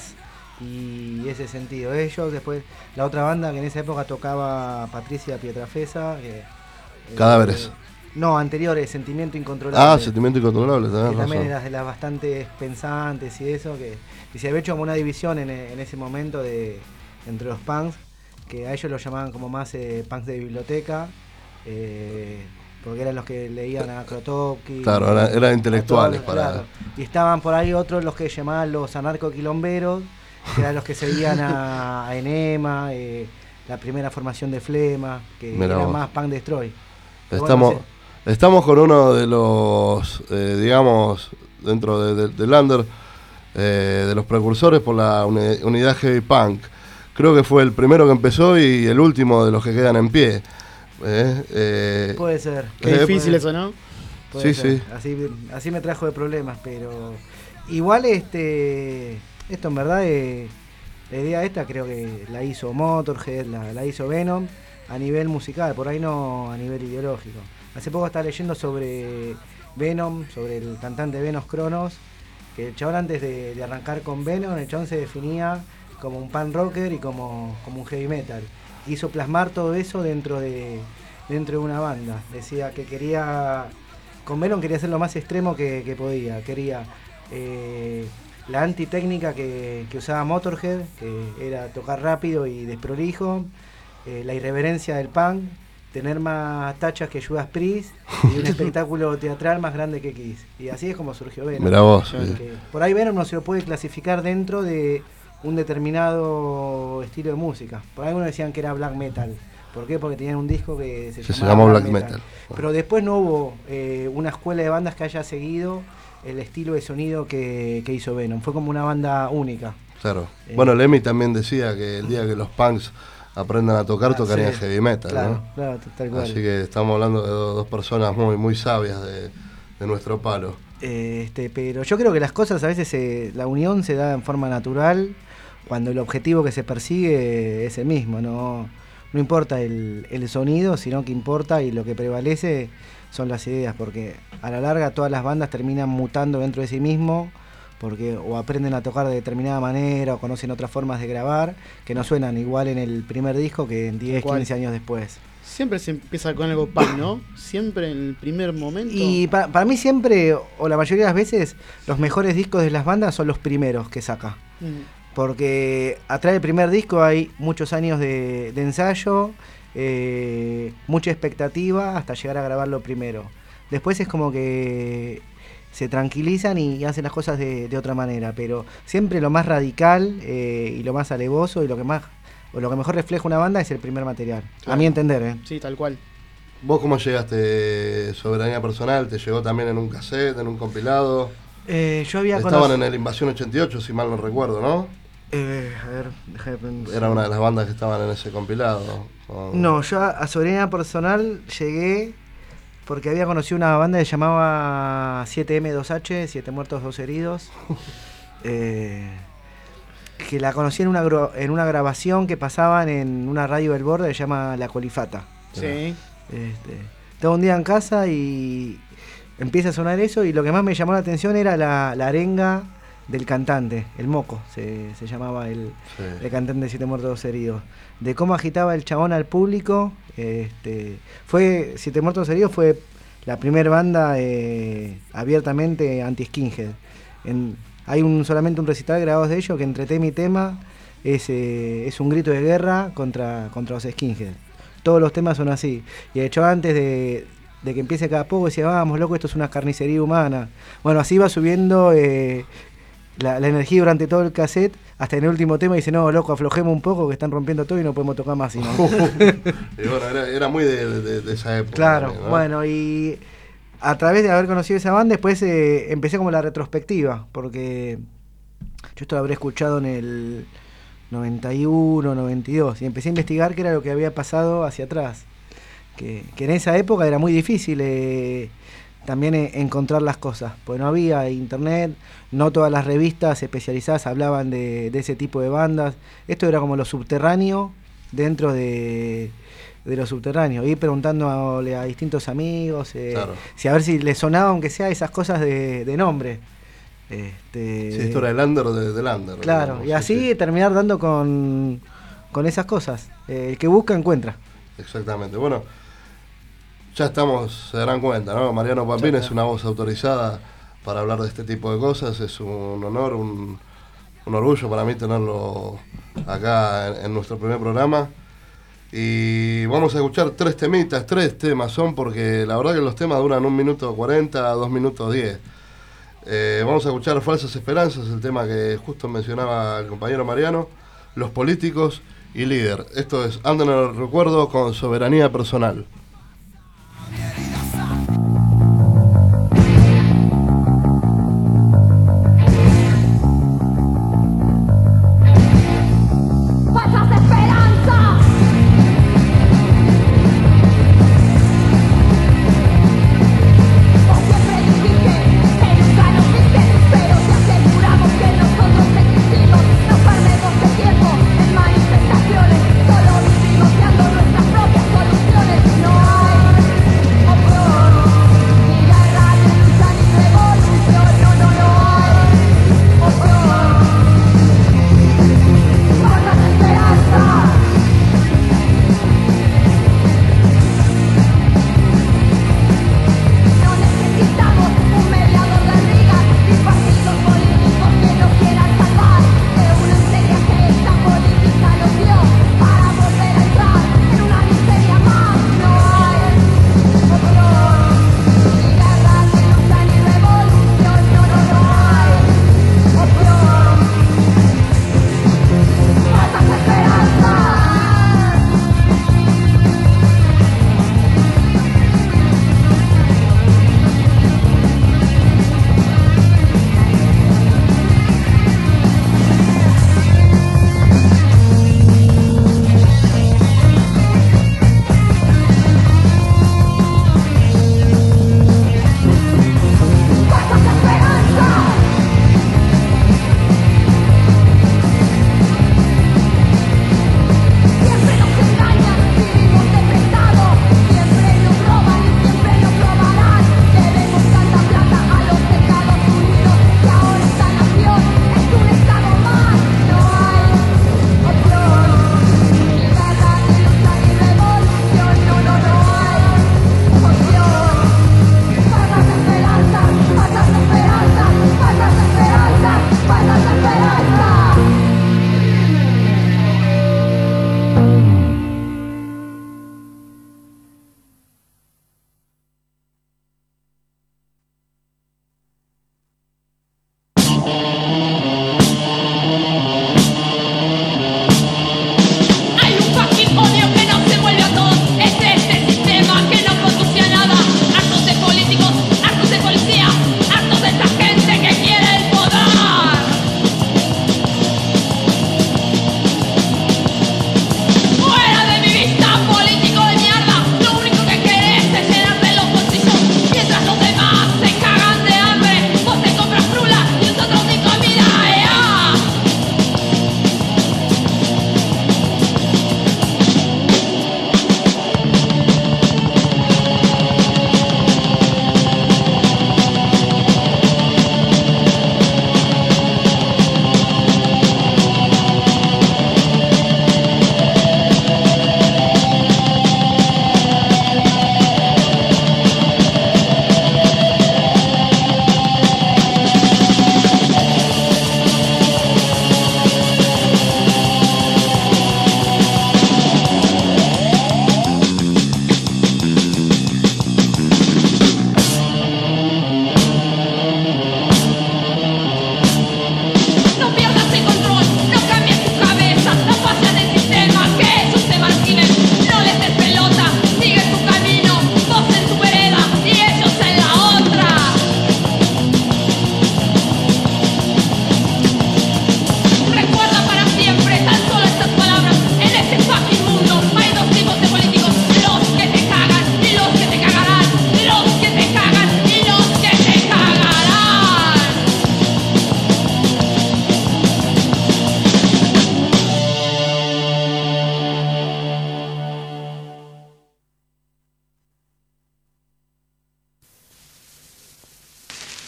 y ese sentido. Ellos, después la otra banda que en esa época tocaba Patricia Pietrafesa. Que, Cadáveres. Eh, no, anteriores, Sentimiento Incontrolable. Ah, Sentimiento Incontrolable, también. Que también era de las bastante pensantes y eso, que y se había hecho como una división en, en ese momento de entre los punks, que a ellos los llamaban como más eh, punks de biblioteca, eh, porque eran los que leían a Kropotkin. Claro, eran era intelectuales. Todos, para... claro. Y estaban por ahí otros los que llamaban los anarcoquilomberos, que eran los que seguían a, a Enema, eh, la primera formación de Flema, que Mirá era vos. más Punk Destroy. Estamos, bueno, no sé. estamos con uno de los, eh, digamos, dentro de, de, del under, eh, de los precursores por la uni- unidad heavy punk. Creo que fue el primero que empezó y el último de los que quedan en pie. Eh, eh, puede ser. Qué eh, difícil puede, eso, ¿no? Puede sí, ser. sí. Así, así me trajo de problemas, pero igual este esto en verdad eh, la idea esta creo que la hizo Motorhead, la, la hizo Venom a nivel musical, por ahí no a nivel ideológico. Hace poco estaba leyendo sobre Venom, sobre el cantante Venom Cronos, que el chabón antes de, de arrancar con Venom, el chabón se definía como un punk rocker y como, como un heavy metal. Hizo plasmar todo eso dentro de dentro de una banda. Decía que quería, con Venom quería hacer lo más extremo que, que podía. Quería eh, la antitécnica que, que usaba Motorhead, que era tocar rápido y desprolijo, eh, la irreverencia del punk, tener más tachas que Judas Priest y un espectáculo teatral más grande que Kiss. Y así es como surgió Venom. Mirá vos. Que, Sí. por ahí Venom no se lo puede clasificar dentro de un determinado estilo de música. Por ahí algunos decían que era black metal. ¿Por qué? Porque tenían un disco que se, Que se llamaba llamó Black Metal. Pero después no hubo eh, una escuela de bandas que haya seguido el estilo de sonido que, que hizo Venom. Fue como una banda única. Claro. Eh, Bueno, Lemmy también decía que el día que los punks aprendan a tocar, ah, tocarían sí. heavy metal, Claro, ¿no? claro, tal cual. Así que estamos hablando de dos, dos personas muy, muy sabias de, de nuestro palo. Eh, este, pero yo creo que las cosas a veces, se, la unión se da en forma natural cuando el objetivo que se persigue es el mismo. No, no importa el, el sonido, sino que importa y lo que prevalece son las ideas, porque a la larga todas las bandas terminan mutando dentro de sí mismo, porque o aprenden a tocar de determinada manera o conocen otras formas de grabar que no suenan igual en el primer disco que en diez, ¿Cuál? quince años después. Siempre se empieza con algo punk, ¿no? Siempre en el primer momento. Y pa- para mí siempre, o la mayoría de las veces, los mejores discos de las bandas son los primeros que saca. Mm. Porque atrás del primer disco hay muchos años de, de ensayo, eh, mucha expectativa hasta llegar a grabarlo primero. Después es como que se tranquilizan y, y hacen las cosas de, de otra manera, pero siempre lo más radical eh, y lo más alevoso y lo que más o lo que mejor refleja una banda es el primer material, Claro. a mi entender. ¿eh? Sí, tal cual. ¿Vos cómo llegaste, Soberanía Personal? ¿Te llegó también en un cassette, en un compilado? Eh, yo había Estaban conocido... en el Invasión ochenta y ocho, si mal no recuerdo, ¿no? Eh, a ver, déjame pensar. Era una de las bandas que estaban en ese compilado. Con- No, yo a, a Soberanía Personal llegué porque había conocido una banda que se llamaba siete eme dos hache, siete muertos, dos heridos. eh, que la conocí en una, gro- en una grabación que pasaban en una radio del borde que se llama La Colifata. Sí. Este, estaba un día en casa y empieza a sonar eso y lo que más me llamó la atención era la, la arenga del cantante, el Moco, se, se llamaba el, Sí. el cantante de Siete Muertos Dos Heridos, de cómo agitaba el chabón al público. Este, fue Siete Muertos Dos Heridos fue la primera banda eh, abiertamente anti-skinhead. En, hay un, solamente un recital grabado de ellos que entre tema y tema es, eh, es un grito de guerra contra, contra los skinhead. Todos los temas son así. Y de hecho antes de, de que empiece cada poco decía, vamos loco, esto es una carnicería humana. Bueno, así va subiendo... Eh, la, la energía durante todo el cassette, hasta en el último tema dice, no, loco, aflojemos un poco que están rompiendo todo y no podemos tocar más. Sino. Y bueno, era, era muy de, de, de esa época. Claro, también, ¿no? bueno, y a través de haber conocido esa banda, después eh, empecé como la retrospectiva, porque yo esto lo habré escuchado en el noventa y uno, noventa y dos, y empecé a investigar qué era lo que había pasado hacia atrás. Que, que en esa época era muy difícil eh, también eh, encontrar las cosas, pues no había internet, no todas las revistas especializadas hablaban de, de ese tipo de bandas. Esto era como lo subterráneo dentro de, de lo subterráneo, ir preguntándole a distintos amigos eh, Claro. si a ver si les sonaba, aunque sea esas cosas de, de nombre. Este, Sí, esto era el under de- del under. claro, digamos, y sí, así sí. terminar dando con, con esas cosas. Eh, el que busca, encuentra. Exactamente. Bueno, ya estamos, se darán cuenta, ¿no? Mariano Papín es una voz autorizada para hablar de este tipo de cosas. Es un honor, un, un orgullo para mí tenerlo acá en, en nuestro primer programa. Y vamos a escuchar tres temitas, tres temas son, porque la verdad que los temas duran un minuto cuarenta, dos minutos diez. Eh, vamos a escuchar Falsas Esperanzas, el tema que justo mencionaba el compañero Mariano, Los Políticos y Líder. Esto es Ando en el Recuerdo con Soberanía Personal. Falsas esperanzas. Vos siempre dijiste que nunca nos viste, pero te aseguramos que nosotros existimos. No perdemos el tiempo en manifestaciones, solo vivimos creando nuestras propias soluciones. No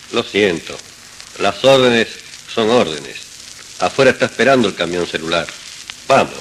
Lo siento. Las órdenes son órdenes. Afuera está esperando el camión celular. Vamos.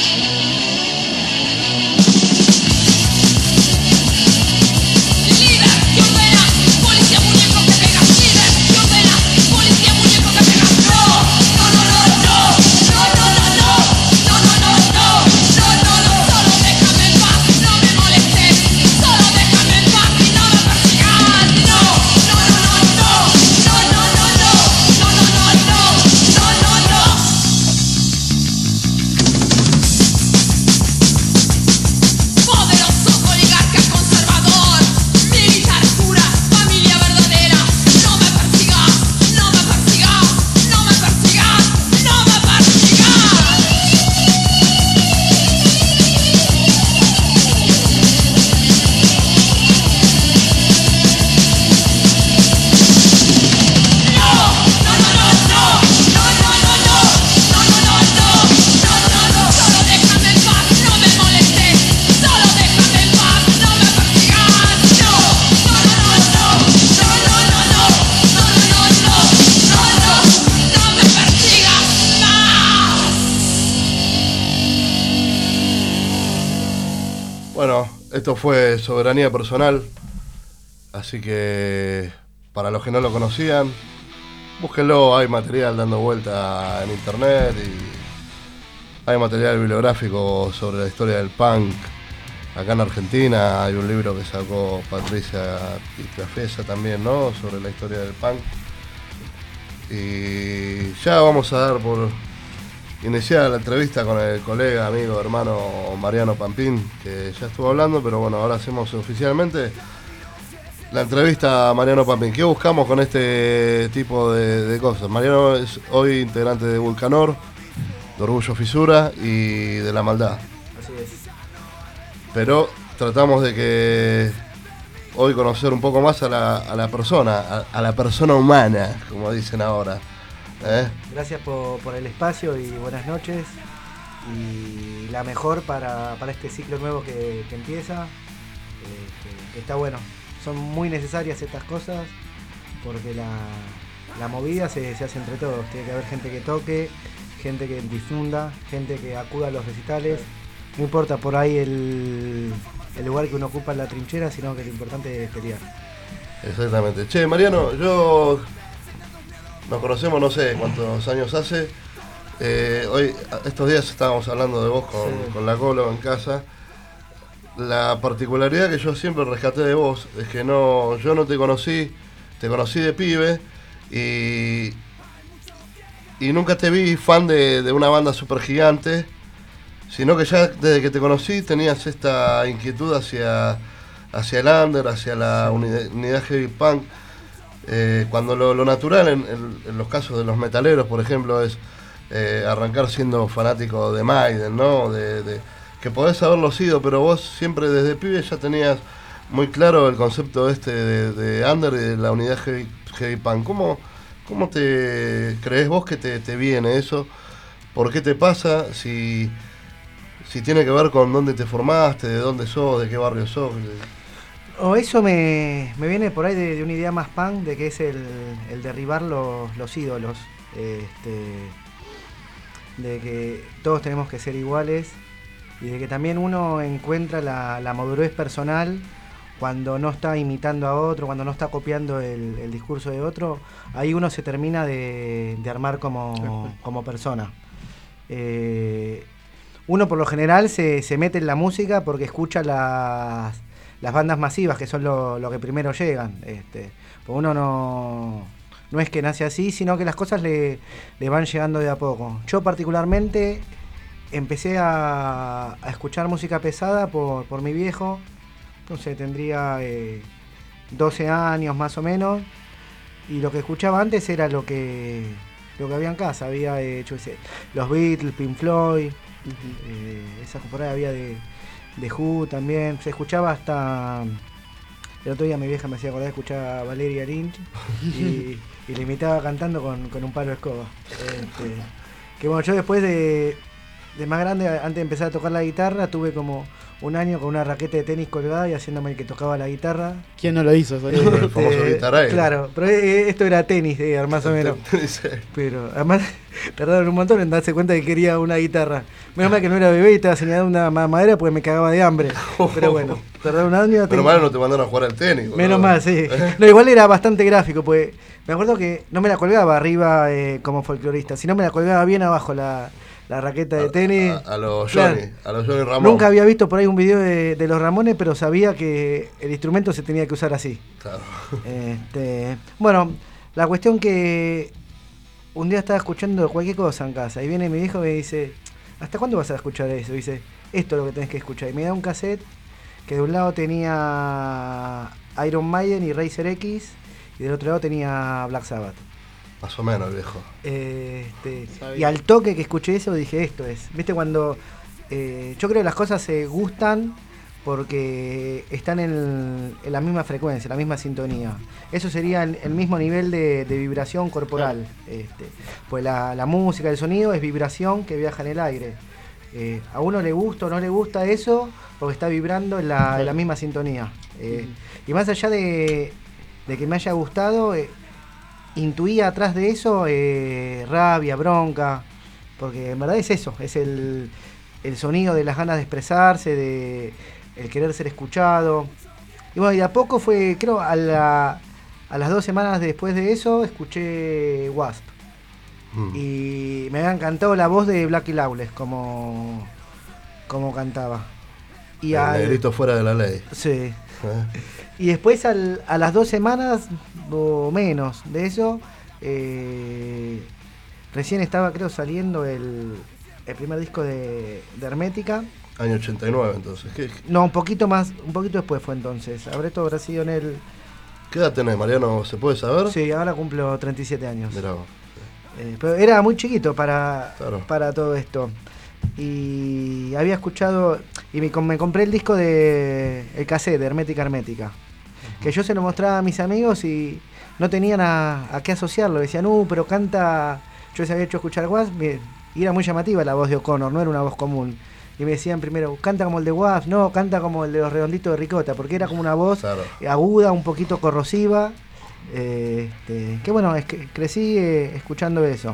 Bueno, esto fue Soberanía Personal, así que para los que no lo conocían, búsquenlo, hay material dando vuelta en internet y hay material bibliográfico sobre la historia del punk acá en Argentina. Hay un libro que sacó Patricia Picafesa también, ¿no?, sobre la historia del punk. Y ya vamos a dar por iniciar la entrevista con el colega, amigo, hermano Mariano Pampín, que ya estuvo hablando, pero bueno, ahora hacemos oficialmente la entrevista a Mariano Pampín. ¿Qué buscamos con este tipo de, de cosas? Mariano es hoy integrante de Vulcanor, de Orgullo Fisura y de La Maldad. Así es. Pero tratamos de que hoy conocer un poco más a la, a la persona, a, a la persona humana, como dicen ahora. ¿Eh? Gracias por, por el espacio y buenas noches. Y la mejor para, para este ciclo nuevo que, que empieza. Eh, que, que está bueno. Son muy necesarias estas cosas porque la, la movida se, se hace entre todos. Tiene que haber gente que toque, gente que difunda, gente que acuda a los recitales. No importa por ahí el, el lugar que uno ocupa en la trinchera, sino que lo importante es pelear. Exactamente. Che, Mariano, yo... Nos conocemos no sé cuántos años hace. Eh, hoy, estos días estábamos hablando de vos con, sí. con la Colo en casa. La particularidad que yo siempre rescaté de vos es que no, yo no te conocí, te conocí de pibe y, y nunca te vi fan de, de una banda super gigante, sino que ya desde que te conocí tenías esta inquietud hacia, hacia el under, hacia la sí. unidad, unidad heavy punk. Eh, cuando lo, lo natural en, en, en los casos de los metaleros, por ejemplo, es eh, arrancar siendo fanático de Maiden, ¿no? De, de, que podés haberlo sido, pero vos siempre desde pibe ya tenías muy claro el concepto este de, de under y de la unidad heavy, heavy punk. ¿Cómo, ¿Cómo te crees vos que te, te viene eso? ¿Por qué te pasa? Si, si tiene que ver con dónde te formaste, de dónde sos, de qué barrio sos. O eso me, me viene por ahí de, de una idea más punk, de que es el, el derribar los, los ídolos, este, de que todos tenemos que ser iguales y de que también uno encuentra la, la madurez personal cuando no está imitando a otro, cuando no está copiando el, el discurso de otro. Ahí uno se termina de, de armar como, como persona. Eh, uno por lo general se, se mete en la música porque escucha las... las bandas masivas, que son lo, lo que primero llegan. Este, pues uno no, no es que nace así, sino que las cosas le, le van llegando de a poco. Yo particularmente empecé a, a escuchar música pesada por, por mi viejo. Entonces tendría eh, doce años más o menos. Y lo que escuchaba antes era lo que, lo que había en casa. Había hecho eh, los Beatles, Pink Floyd, uh-huh. eh, esa temporada había de... de Who también, se escuchaba hasta... El otro día mi vieja me hacía acordar de escuchar a Valeria Lynch y, y le imitaba cantando con, con un palo de escoba. Este, que bueno, yo después de, de más grande, antes de empezar a tocar la guitarra, tuve como un año con una raqueta de tenis colgada y haciéndome el que tocaba la guitarra. ¿Quién no lo hizo? Eso? Eh, El famoso guitarrail. Claro, pero eh, esto era tenis, eh, más o menos. Pero además tardaron un montón en darse cuenta que quería una guitarra. Menos mal que no era bebé y estaba señalando una mamadera porque me cagaba de hambre. Pero bueno, tardaron un año. Pero mal no te mandaron a jugar al tenis. Menos mal, sí. No, igual era bastante gráfico, pues me acuerdo que no me la colgaba arriba eh, como folclorista, sino me la colgaba bien abajo la, la raqueta de tenis. A, a, a los Johnny, claro. A los Johnny Ramón. Nunca había visto por ahí un video de, de los Ramones, pero sabía que el instrumento se tenía que usar así. Claro. Este, bueno, la cuestión que un día estaba escuchando cualquier cosa en casa y viene mi viejo y me dice, ¿hasta cuándo vas a escuchar eso? Y dice, esto es lo que tenés que escuchar. Y me da un cassette que de un lado tenía Iron Maiden y Razer X y del otro lado tenía Black Sabbath. Más o menos, viejo. Eh, este, y al toque que escuché eso dije, esto es. ¿Viste cuando eh, yo creo que las cosas se gustan porque están en, en la misma frecuencia, la misma sintonía? Eso sería el, el mismo nivel de, de vibración corporal. Claro. Este, pues la, la música, el sonido es vibración que viaja en el aire. Eh, a uno le gusta o no le gusta eso porque está vibrando en la, claro. en la misma sintonía. Eh, uh-huh. Y más allá de, de que me haya gustado, eh, intuía atrás de eso eh, rabia, bronca, porque en verdad es eso, es el, el sonido de las ganas de expresarse, de el querer ser escuchado. Y bueno, y de a poco fue, creo, a, la, a las dos semanas después de eso, escuché Wasp. Mm. Y me había encantado la voz de Blackie Lawless, como, como cantaba. Y el al, negrito fuera de la ley. Sí. ¿Eh? Y después al, a las dos semanas o menos de eso, eh, recién estaba, creo, saliendo el, el primer disco de, de Hermética. Año ochenta y nueve, entonces. ¿Qué? No, un poquito más, un poquito después fue entonces. Habré todo habrá sido en el... ¿Qué edad tenés, Mariano? ¿Se puede saber? Sí, ahora cumplo treinta y siete años. Mirá. Eh, pero era muy chiquito para, claro. para todo esto. Y había escuchado, y me, me compré el disco de el cassette de Hermética Hermética, uh-huh. que yo se lo mostraba a mis amigos y no tenían a, a qué asociarlo. Decían, uh, pero canta, yo les había hecho escuchar Wasp, y era muy llamativa la voz de O'Connor, no era una voz común. Y me decían primero, canta como el de Wasp, no, canta como el de los Redonditos de Ricota, porque era como una voz claro. aguda, un poquito corrosiva. Eh, este, que bueno, es que crecí eh, escuchando eso.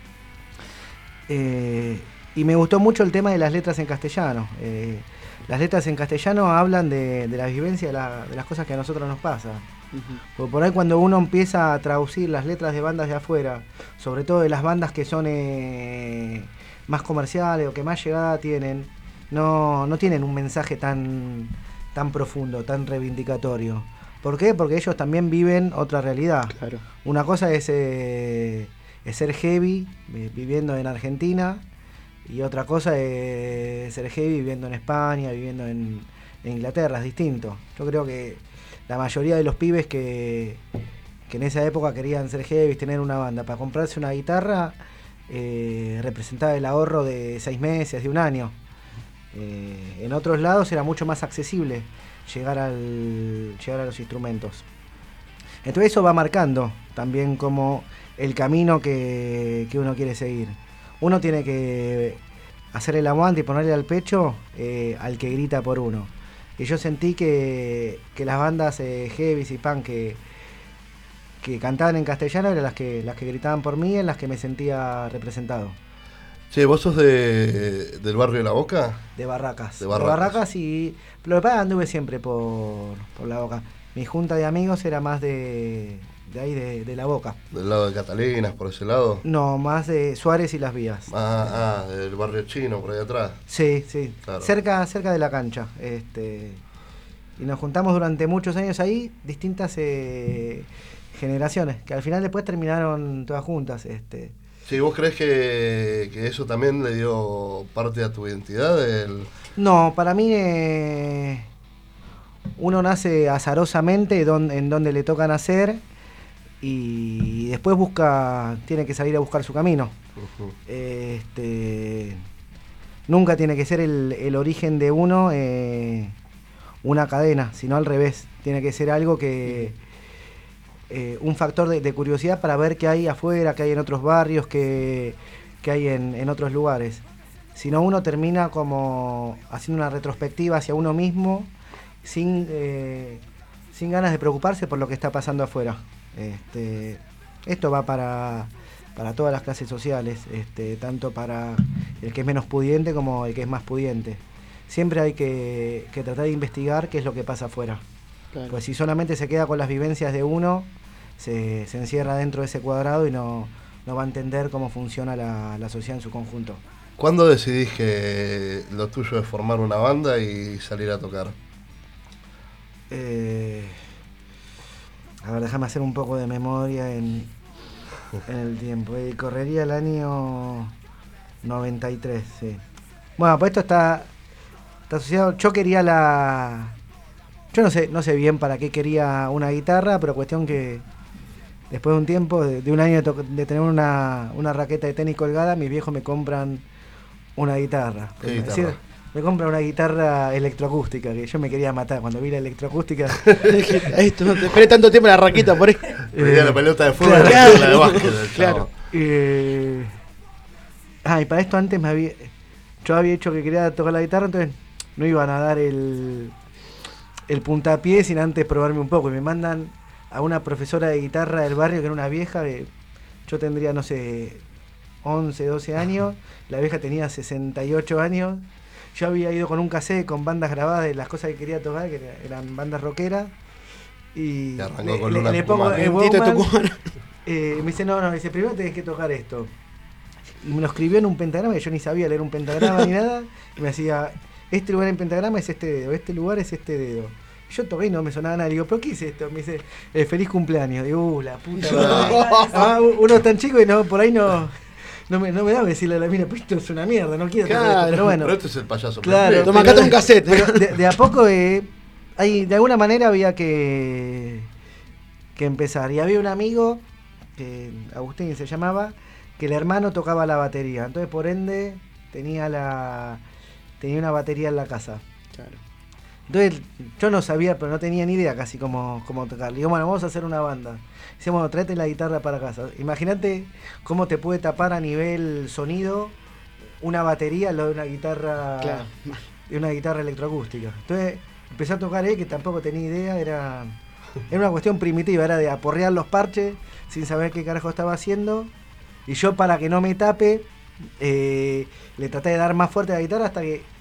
Eh, Y me gustó mucho el tema de las letras en castellano. Eh, las letras en castellano hablan de, de la vivencia de, la, de las cosas que a nosotros nos pasa. Uh-huh. Porque por ahí cuando uno empieza a traducir las letras de bandas de afuera, sobre todo de las bandas que son eh, más comerciales o que más llegada tienen, no, no tienen un mensaje tan, tan profundo, tan reivindicatorio. ¿Por qué? Porque ellos también viven otra realidad. Claro. Una cosa es, eh, es ser heavy, eh, viviendo en Argentina, y otra cosa es ser heavy viviendo en España, viviendo en, en Inglaterra, es distinto. Yo creo que la mayoría de los pibes que, que en esa época querían ser heavy, tener una banda, para comprarse una guitarra, eh, representaba el ahorro de seis meses, de un año. Eh, en otros lados era mucho más accesible llegar, al, llegar a los instrumentos. Entonces eso va marcando también como el camino que, que uno quiere seguir. Uno tiene que hacer el aguante y ponerle al pecho eh, al que grita por uno. Y yo sentí que, que las bandas eh, heavy y punk que, que cantaban en castellano eran las que, las que gritaban por mí, en las que me sentía representado. Che, ¿vos sos de, del barrio de La Boca? De Barracas. De Barracas. De Barracas y... Lo que pasa, anduve siempre por, por La Boca. Mi junta de amigos era más de... de ahí, de, de La Boca. ¿Del lado de Catalinas, por ese lado? No, más de Suárez y Las Vías. Ah, ah, del barrio chino, por ahí atrás. Sí, sí, claro. cerca, cerca de la cancha. Este, y nos juntamos durante muchos años ahí, distintas eh, generaciones, que al final después terminaron todas juntas. Este. Sí, ¿vos crees que, que eso también le dio parte a tu identidad? El... No, para mí... Eh, uno nace azarosamente don, en donde le toca nacer y después busca, tiene que salir a buscar su camino. Uh-huh. Este, nunca tiene que ser el, el origen de uno eh, una cadena, sino al revés. Tiene que ser algo que... Eh, un factor de, de curiosidad para ver qué hay afuera, qué hay en otros barrios, qué, qué hay en, en otros lugares. sino uno termina como haciendo una retrospectiva hacia uno mismo, sin, eh, sin ganas de preocuparse por lo que está pasando afuera. Este, esto va para, para todas las clases sociales, este, tanto para el que es menos pudiente como el que es más pudiente. Siempre hay que, que tratar de investigar qué es lo que pasa afuera. Claro. Pues si solamente se queda con las vivencias de uno, se, se encierra dentro de ese cuadrado y no, no va a entender cómo funciona la, la sociedad en su conjunto. ¿Cuándo decidís que lo tuyo es formar una banda y salir a tocar? Eh, a ver, déjame hacer un poco de memoria en, en el tiempo. Eh, correría el año noventa y tres, sí. Bueno, pues esto está, está asociado. Yo quería la... Yo no sé, no sé bien para qué quería una guitarra, pero cuestión que después de un tiempo, de, de un año de, to- de tener una, una raqueta de tenis colgada, mis viejos me compran una guitarra. ¿Qué Es guitarra? decir, me compran una guitarra electroacústica, que yo me quería matar cuando vi la electroacústica. Esto, no te esperé tanto tiempo la raqueta por ahí. Pedía la pelota de fútbol claro, y la de básquet. claro. Eh, ah, y para esto antes me había... Yo había dicho que quería tocar la guitarra, entonces no iban a dar el... el puntapié sin antes probarme un poco. Y me mandan a una profesora de guitarra del barrio que era una vieja, que yo tendría, no sé, once, doce años, la vieja tenía sesenta y ocho años. Yo había ido con un cassette con bandas grabadas de las cosas que quería tocar, que eran bandas rockeras. Y Te arrancó le, con le- una le pongo Tucumán. el Un tito de Walkman, Tucumán. eh, me dice, no, no, me dice, primero tenés que tocar esto. Y me lo escribió en un pentagrama, que yo ni sabía leer un pentagrama ni nada. Y me decía, este lugar en pentagrama es este dedo, este lugar es este dedo. Yo toqué y no me sonaba nada. Le digo, ¿pero qué es esto? Me dice, eh, feliz cumpleaños. Digo, uh, la puta madre. Ah, uno es tan chico y no, por ahí no, no, me, no me da decirle a la mina, pero esto es una mierda, no quiero tocar Claro. esto. Pero bueno, Pero este es el payaso. claro. perfecto. Toma, acá está un cassette. Pero de, de a poco, eh, hay, de alguna manera había que, que empezar. Y había un amigo, que Agustín se llamaba, que el hermano tocaba la batería. Entonces, por ende, tenía la tenía una batería en la casa. Claro. Entonces, yo no sabía, pero no tenía ni idea casi cómo, cómo tocar. Le digo, bueno, vamos a hacer una banda. Dice, bueno, tráete la guitarra para casa. Imagínate cómo te puede tapar a nivel sonido una batería lo de una guitarra, Claro. de una guitarra electroacústica. Entonces, empecé a tocar él, que tampoco tenía idea, era, era una cuestión primitiva, era de aporrear los parches sin saber qué carajo estaba haciendo. Y yo, para que no me tape, eh, le traté de dar más fuerte a la guitarra hasta que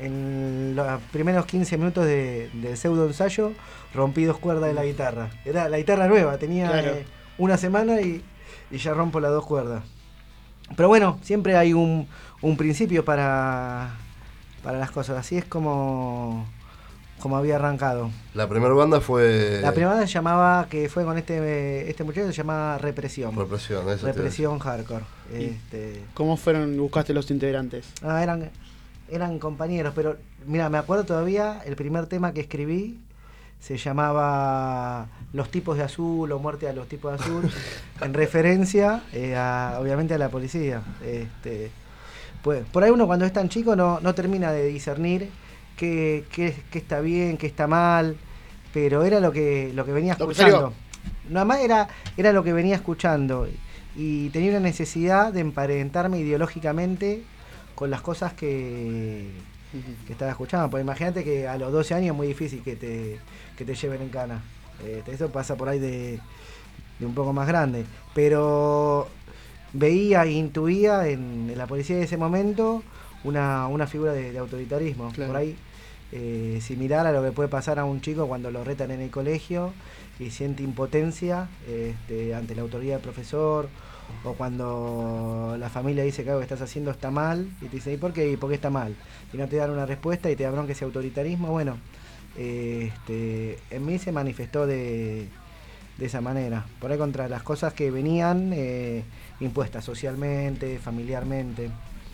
en los primeros quince minutos de, del pseudo ensayo rompí dos cuerdas de la guitarra. Era la guitarra nueva, tenía Claro. eh, una semana y, y ya rompo las dos cuerdas. Pero bueno, siempre hay un, un principio para, para las cosas. Así es como, como había arrancado. La primera banda fue... La primera se llamaba, que fue con este este muchacho, se llamaba Represión. Represión, eso te Represión Hardcore. Este, ¿Cómo fueron, buscaste los integrantes? ah, eran, eran compañeros, pero mira, me acuerdo todavía, el primer tema que escribí se llamaba Los tipos de azul o Muerte a los tipos de azul, en referencia eh, a, obviamente a la policía. Este, pues, por ahí uno cuando es tan chico no, no termina de discernir qué, qué, qué está bien, qué está mal, pero era lo que, lo que venía Lo que escuchando. Nada más era, era lo que venía escuchando y tenía una necesidad de emparentarme ideológicamente con las cosas que, que estaba escuchando. Pues imagínate que a los doce años es muy difícil que te, que te lleven en cana. Eh, eso pasa por ahí de, de un poco más grande. Pero veía e intuía en, en la policía de ese momento una, una figura de, de autoritarismo. Claro. Por ahí eh, similar a lo que puede pasar a un chico cuando lo retan en el colegio y siente impotencia este, ante la autoridad del profesor, o cuando la familia dice que algo que estás haciendo está mal y te dice, ¿y por qué? ¿Y por qué está mal? Y no te dan una respuesta y te da bronca ese autoritarismo. Bueno, eh, este, en mí se manifestó de, de esa manera, por ahí contra las cosas que venían eh, impuestas socialmente, familiarmente.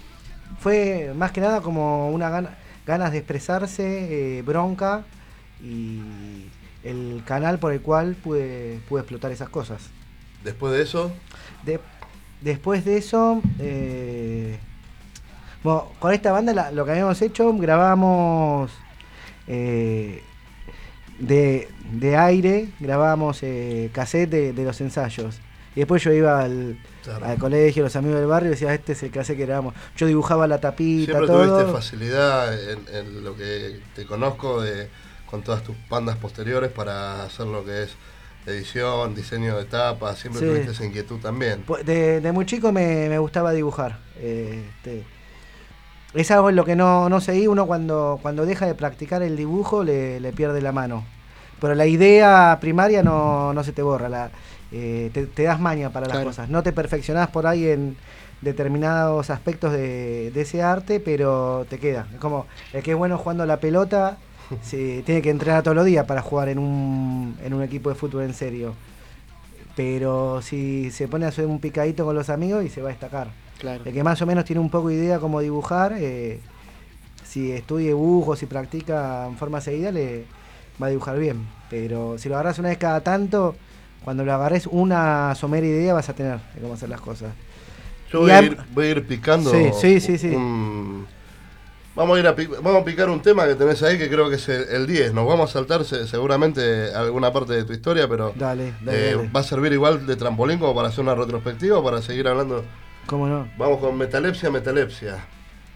Fue más que nada como una gana, ganas de expresarse, eh, bronca, y el canal por el cual pude, pude explotar esas cosas. Después de eso, De, después de eso, eh, bueno, con esta banda la- lo que habíamos hecho, grabábamos eh, de, de aire, grabábamos eh, cassette de, de los ensayos. Y después yo iba al, Claro. al colegio, los amigos del barrio, y decía, este es el que hace que éramos. Yo dibujaba la tapita, Siempre todo. tuviste facilidad en, en lo que te conozco de, con todas tus bandas posteriores para hacer lo que es edición, diseño de tapas, siempre Sí. tuviste esa inquietud también. Pues De, de muy chico me, me gustaba dibujar. Eh, este, es algo en lo que no, no seguí. Uno cuando, cuando deja de practicar el dibujo le, le pierde la mano. Pero la idea primaria no, no se te borra. La, eh, te, te das maña para las Claro. cosas. No te perfeccionás por ahí en determinados aspectos de, de ese arte, pero te queda. Es como el que es bueno jugando la pelota, se, tiene que entrenar todos los días para jugar en un, en un equipo de fútbol en serio. Pero si se pone a hacer un picadito con los amigos y se va a destacar. Claro. El que más o menos tiene un poco de idea cómo dibujar, eh, si estudia dibujo, si practica en forma seguida, le va a dibujar bien. Pero si lo agarras una vez cada tanto, cuando lo agarres una somera idea vas a tener de cómo hacer las cosas. Yo Y voy a, am- ir, voy a ir picando. Sí, sí, sí, sí. un- vamos, a ir a pi- vamos a picar un tema que tenés ahí que creo que es el, el diez. Nos vamos a saltar se- seguramente alguna parte de tu historia, pero Dale, dale, eh, dale. va a servir igual de trampolín como para hacer una retrospectiva o para seguir hablando. ¿Cómo no? Vamos con Metalepsia, Metalepsia.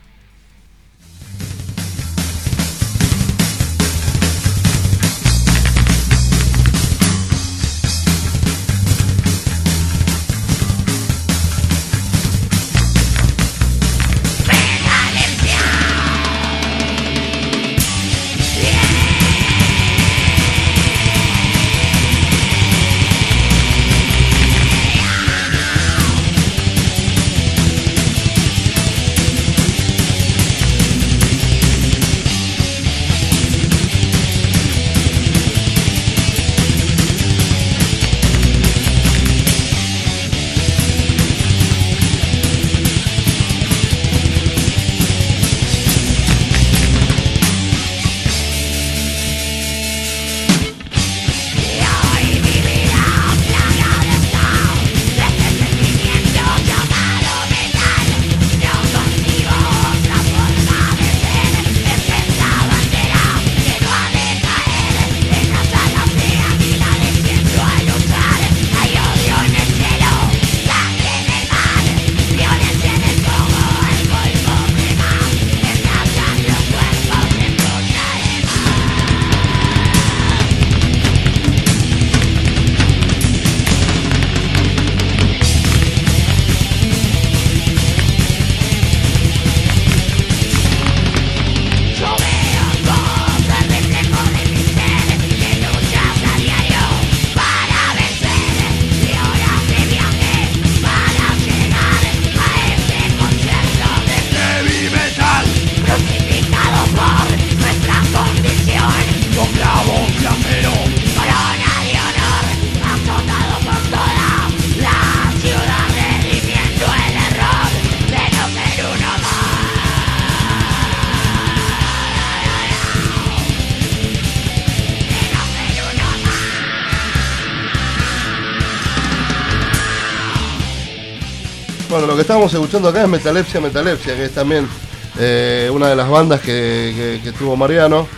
Bueno, lo que estábamos escuchando acá es Metalepsia, Metalepsia, que es también eh, una de las bandas que, que, que tuvo Mariano.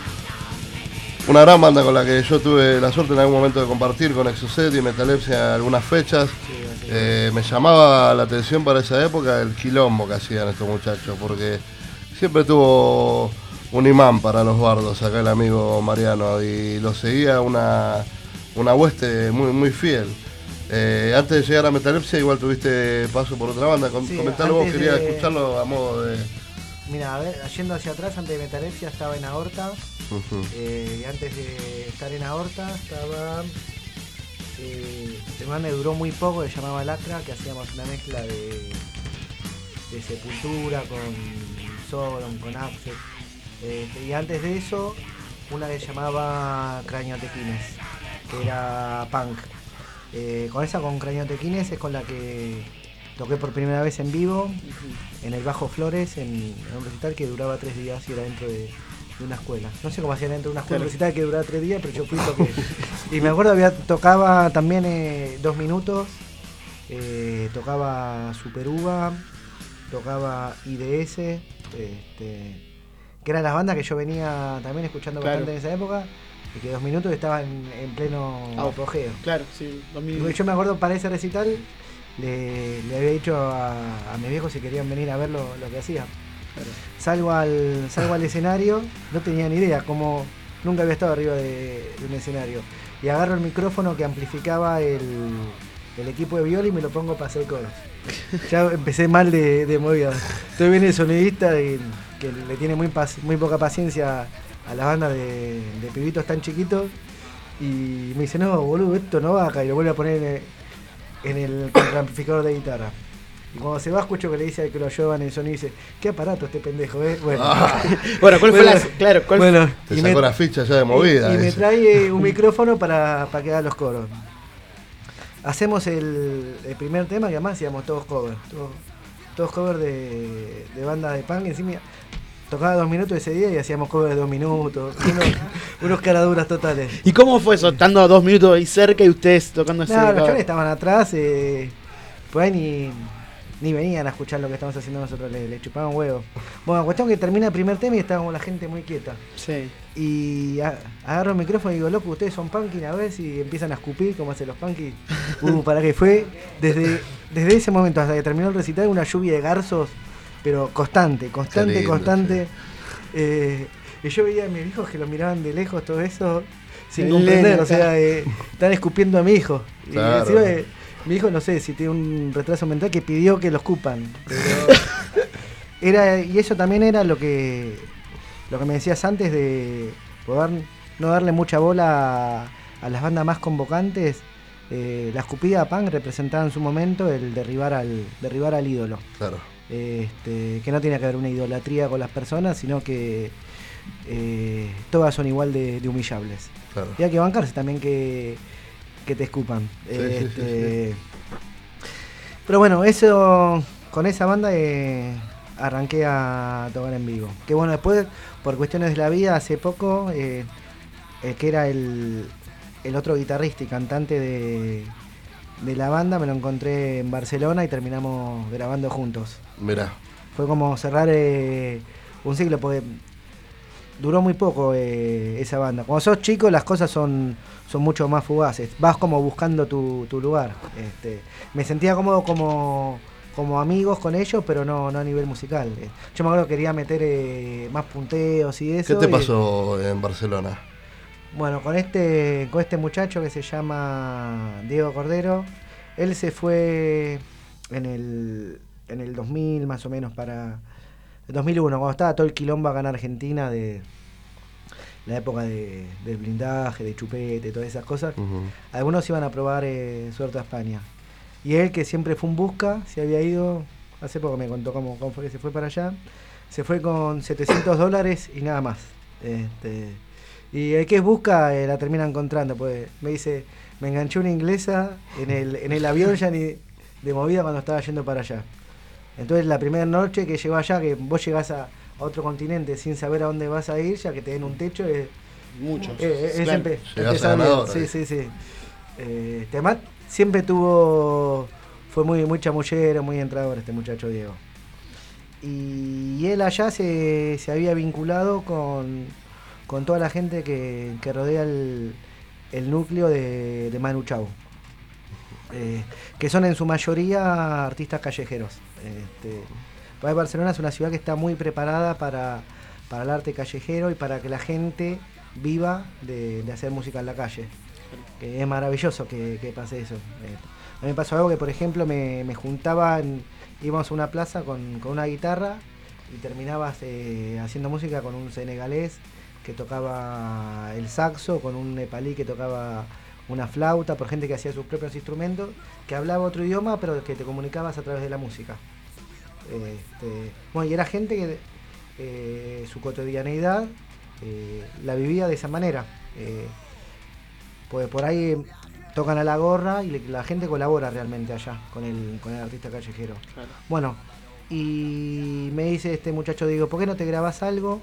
Una gran banda con la que yo tuve la suerte en algún momento de compartir con Exocet y Metalepsia algunas fechas. Eh, me llamaba la atención para esa época el quilombo que hacían estos muchachos, porque siempre tuvo un imán para los bardos acá el amigo Mariano, y lo seguía una, una hueste muy, muy fiel. Eh, antes de llegar a Metalepsia igual tuviste paso por otra banda. Com- Sí, Comentalo vos, antes quería de- escucharlo a modo de... Mira, a ver, yendo hacia atrás, antes de Metalepsia estaba en Aorta. Ujú. Eh, y antes de estar en Aorta estaba eh, una banda que duró muy poco, que se llamaba Lacra, que hacíamos una mezcla de, de Sepultura con Sodom, con Absent. Eh, y antes de eso, una que se llamaba Craniotequines, que era punk. Eh, con esa, con Craniotequines, es con la que toqué por primera vez en vivo, en el Bajo Flores, en, en un recital que duraba tres días y era dentro de, de una escuela. No sé cómo hacían dentro de una escuela, Claro. un recital que duraba tres días, pero yo fui y toqué. Y me acuerdo, había, tocaba también eh, dos minutos, eh, tocaba Super Uva, tocaba I D S, este, que eran las bandas que yo venía también escuchando Claro. bastante en esa época. y que dos minutos estaba en, en pleno Ah, apogeo. Claro, sí, dos Y minutos. yo me acuerdo para ese recital, le, le había dicho a, a mis viejos si querían venir a ver lo, lo que hacía. Claro. Salgo al, salgo al escenario, no tenía ni idea, como nunca había estado arriba de, de un escenario. Y agarro el micrófono que amplificaba el, el equipo de viola y me lo pongo para hacer coros. Ya empecé mal de, de movida. Estoy bien el sonidista y, que le tiene muy, pac- muy poca paciencia a las bandas de, de pibitos tan chiquitos. Y me dice, no, boludo, esto no va acá. Y lo vuelve a poner en el, en el contraamplificador de guitarra. Y cuando se va, escucho que le dice al que lo llevan el sonido y dice, qué aparato este pendejo, ¿eh? Bueno, Ah. Bueno, ¿cuál fue Bueno, la. Claro, ¿cuál bueno, Te y sacó me- la ficha ya de movida. y, y me ese. trae eh, un micrófono para, para que haga los coros. Hacemos el, el primer tema, que además hacíamos todos covers. Todos, todos covers de, de banda de punk. Encima tocaba dos minutos ese día y hacíamos covers de dos minutos. Unos, unos caraduras totales. ¿Y cómo fue eso? Estando a dos minutos ahí cerca y ustedes tocando ese. No, los cover? chavales estaban atrás, eh, por ahí ni, ni venían a escuchar lo que estamos haciendo nosotros, le, le chupaban huevos. Bueno, cuestión que termina el primer tema y estábamos la gente muy quieta. Sí. Y a- agarro el micrófono y digo, loco, ustedes son punky, a ver si empiezan a escupir como hacen los punky. Uh, para que fue desde, desde ese momento hasta que terminó el recital una lluvia de garzos, pero constante, constante, lindo, constante. Eh, y yo veía a mis hijos que lo miraban de lejos, todo eso, sin El comprender, nene, o sea, eh, están escupiendo a mi hijo. Y Claro. encima, eh, mi hijo, no sé si tiene un retraso mental que pidió que lo escupan. Pero era, y eso también era lo que lo que me decías antes de poder no darle mucha bola a, a las bandas más convocantes. Eh, la escupida punk representaba en su momento el derribar al derribar al ídolo. Claro. Este, que no tiene que haber una idolatría con las personas, sino que eh, todas son igual de, de humillables. Claro. Y hay que bancarse también que, que te escupan. Sí, sí, sí, Este, Pero bueno, eso con esa banda eh, arranqué a tocar en vivo. Que bueno, después, por cuestiones de la vida, hace poco, eh, el que era el, el otro guitarrista y cantante de, de la banda, me lo encontré en Barcelona y terminamos grabando juntos. Mirá. Fue como cerrar eh, un ciclo, porque duró muy poco eh, esa banda. Cuando sos chico las cosas son, son mucho más fugaces. Vas como buscando tu, tu lugar. Este, me sentía cómodo como, como amigos con ellos, pero no, no a nivel musical. Eh, Yo me acuerdo que quería meter eh, más punteos y eso. ¿Qué te y- pasó en Barcelona? bueno, con este, con este muchacho que se llama Diego Cordero, él se fue en el, en el dos mil más o menos para el dos mil uno, cuando estaba todo el quilombo acá en Argentina de la época de, del blindaje, de chupete, todas esas cosas. Ujú. Algunos iban a probar eh, suerte a España. Y él, que siempre fue un busca, se había ido, hace poco me contó cómo, cómo fue que se fue para allá, se fue con setecientos dólares y nada más. Este, y el que es busca eh, la termina encontrando, pues me dice, me enganché una inglesa en el, en el avión ya ni de movida cuando estaba yendo para allá. Entonces la primera noche que llegó allá, que vos llegás a, a otro continente sin saber a dónde vas a ir, ya que te den un techo, es, Muchos. eh, es Claro. empe- Llegás empezar bien. ganador, Sí, ahí. sí, sí. Eh, Temat siempre tuvo, fue muy, muy chamullero, muy entrador este muchacho Diego. Y él allá se, se había vinculado con, con toda la gente que, que rodea el, el núcleo de, de Manu Chao. Eh, que son en su mayoría artistas callejeros. Este, pues Barcelona es una ciudad que está muy preparada para, para el arte callejero y para que la gente viva de, de hacer música en la calle. Que es maravilloso que, que pase eso. Eh, a mí me pasó algo que, por ejemplo, me, me juntaban, íbamos a una plaza con, con una guitarra y terminabas eh, haciendo música con un senegalés que tocaba el saxo, con un nepalí que tocaba una flauta, por gente que hacía sus propios instrumentos, que hablaba otro idioma, pero que te comunicabas a través de la música. Este, bueno, y era gente que eh, su cotidianeidad eh, la vivía de esa manera. Eh, pues por ahí tocan a la gorra y le- la gente colabora realmente allá con el, con el artista callejero. Claro. Bueno, y me dice este muchacho, digo, ¿por qué no te grabas algo?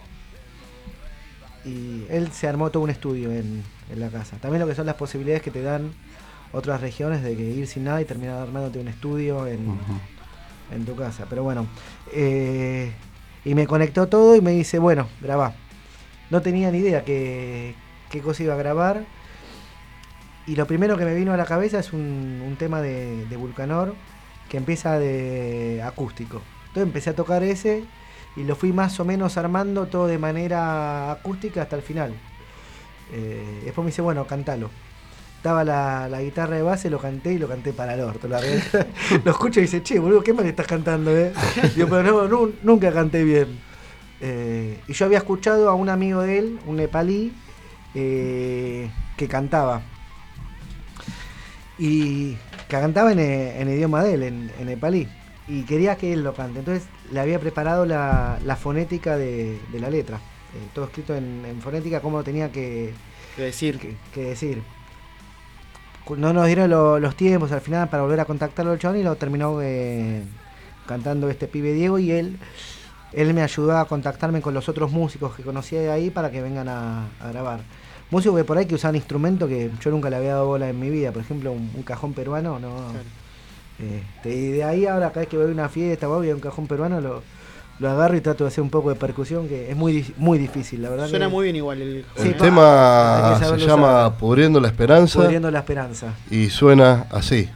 Y él se armó todo un estudio en, en la casa. También lo que son las posibilidades que te dan otras regiones de que ir sin nada y terminar armándote un estudio en, Ujú. en tu casa. Pero bueno, eh, y me conectó todo y me dice, bueno, grabá. No tenía ni idea que, qué cosa iba a grabar. Y lo primero que me vino a la cabeza es un, un tema de, de Vulcanor que empieza de acústico. Entonces empecé a tocar ese y lo fui más o menos armando todo de manera acústica hasta el final. Eh, después me dice, bueno, cantalo. Estaba la, la guitarra de base, lo canté y lo canté para el orto. La lo escucho y dice, che, boludo, qué mal estás cantando, ¿eh? Digo, pero no, no, nunca canté bien. Eh, y yo había escuchado a un amigo de él, un nepalí, eh, que cantaba. Y que cantaba en, en idioma de él, en, en nepalí. Y quería que él lo cante. Entonces le había preparado la, la fonética de, de la letra. Eh, todo escrito en, en fonética, cómo tenía que, que decir. Que, que decir. No nos dieron lo, los tiempos al final para volver a contactarlo al chabón y lo terminó eh, cantando este pibe Diego, y él él me ayudó a contactarme con los otros músicos que conocía de ahí para que vengan a, a grabar. Músicos que por ahí que usaban instrumentos que yo nunca le había dado bola en mi vida, por ejemplo un, un cajón peruano, no. Claro. Este, y de ahí ahora cada vez que voy a una fiesta o voy a un cajón peruano lo, lo agarro y trato de hacer un poco de percusión, que es muy muy difícil, la verdad. Suena que, muy bien igual el, el sí, tema se llama usar. Pudriendo la Esperanza. Pudriendo la Esperanza. Y suena así.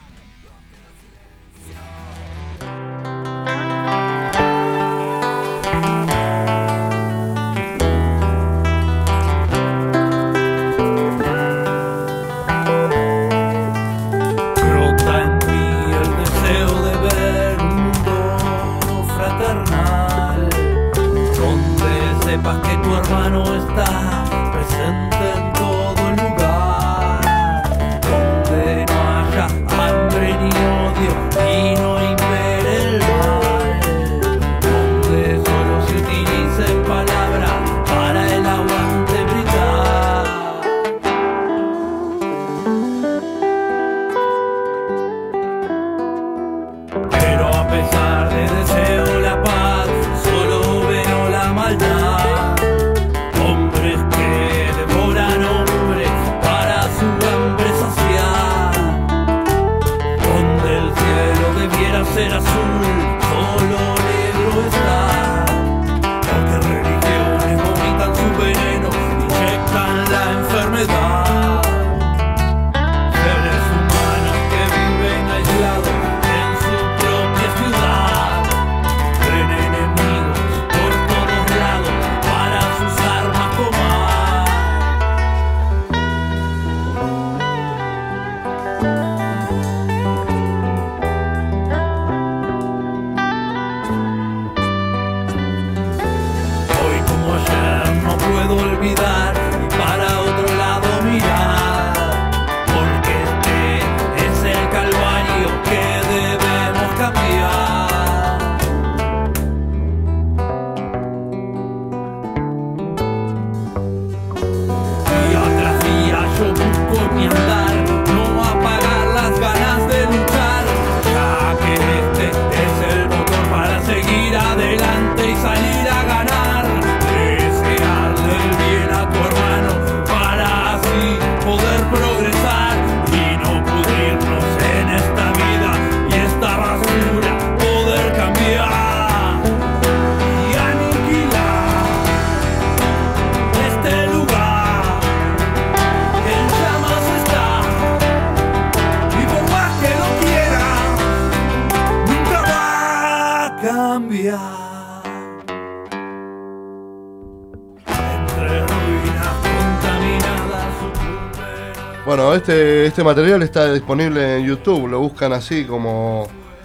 Bueno, este, este material está disponible en YouTube, lo buscan así como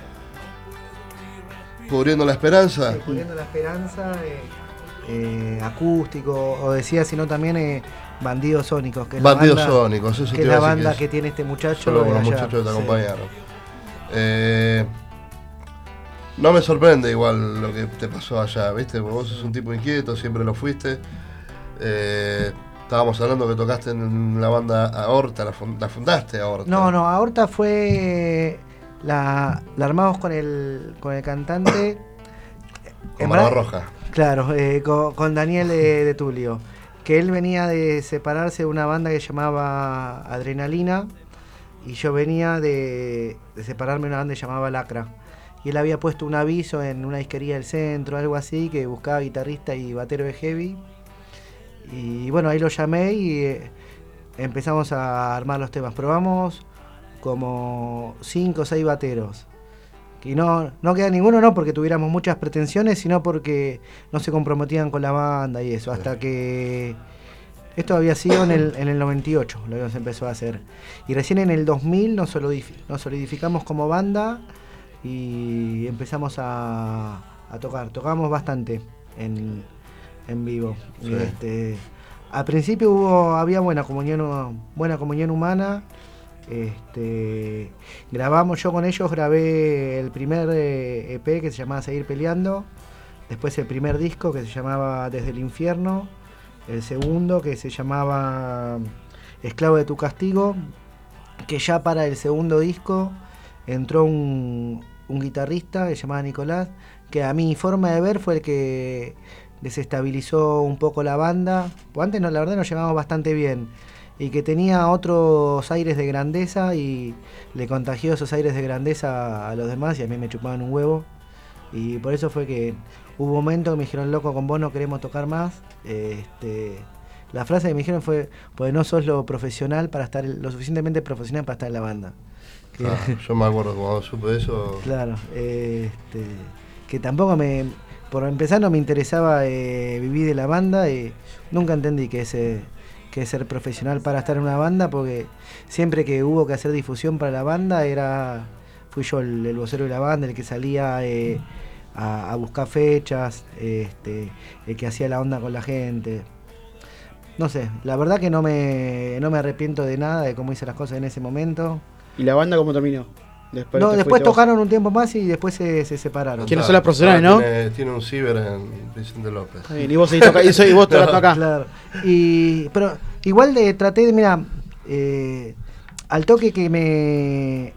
Pudriendo la Esperanza. Sí, Pudriendo la Esperanza, eh, eh, acústico, o decía, sino también eh, Bandidos Sónicos, que es Bandidos la banda, Sónicos, eso que te es iba a la decir banda que, es, que tiene este muchacho. solo con los allá. muchachos que te Sí. acompañaron. Eh, no me sorprende igual lo que te pasó allá, ¿viste? Porque vos sos un tipo inquieto, siempre lo fuiste. Eh, Estábamos hablando que tocaste en la banda Aorta, la, fund, la fundaste Aorta. No, no, Aorta fue. La, la armamos con el, con el cantante. Con Barbarroja. Claro, eh, con, con Daniel de, de Tulio. Que él venía de separarse de una banda que llamaba Adrenalina. Y yo venía de, de separarme de una banda que llamaba Lacra. Y él había puesto un aviso en una disquería del centro, algo así, que buscaba guitarrista y batero de heavy. Y bueno, ahí lo llamé y eh, empezamos a armar los temas. Probamos como cinco o seis bateros. Y no, no queda ninguno, no porque tuviéramos muchas pretensiones, sino porque no se comprometían con la banda y eso. Hasta que esto había sido en el, en el noventa y ocho, lo que se empezó a hacer. Y recién en el dos mil nos, solidif- nos solidificamos como banda y empezamos a, a tocar. Tocamos bastante en, en vivo. Sí. Este, al principio hubo, había buena comunión, buena comunión humana. Este, grabamos, yo con ellos grabé el primer eh, E P que se llamaba Seguir Peleando, después el primer disco que se llamaba Desde el Infierno, el segundo que se llamaba Esclavo de tu Castigo, que ya para el segundo disco entró un, un guitarrista que se llamaba Nicolás, que a mi forma de ver fue el que desestabilizó un poco la banda, pues antes no, la verdad nos llevábamos bastante bien, y que tenía otros aires de grandeza y le contagió esos aires de grandeza a los demás y a mí me chupaban un huevo. Y por eso fue que hubo momentos que me dijeron, loco, con vos no queremos tocar más. Este, la frase que me dijeron fue, pues no sos lo profesional para estar, lo suficientemente profesional para estar en la banda. Que, Ah, yo me acuerdo cuando supe eso. claro, este, que tampoco me, por empezar no me interesaba eh, vivir de la banda y nunca entendí que ese... que ser profesional para estar en una banda, porque siempre que hubo que hacer difusión para la banda era fui yo el, el vocero de la banda, el que salía eh, a, a buscar fechas, este, el que hacía la onda con la gente. No sé, la verdad que no me no me arrepiento de nada de cómo hice las cosas en ese momento. ¿Y la banda cómo terminó? Después, No, te después fuiste vos. tocaron un tiempo más y después se, se separaron. ¿Quiénes son las profesionales, ahora no? Tiene, tiene un ciber en Vicente López. Está bien, y vos seguís tocando, y, soy- y vos tocando acá. Claro. Y, pero igual de, traté de, mira, eh, al toque que me.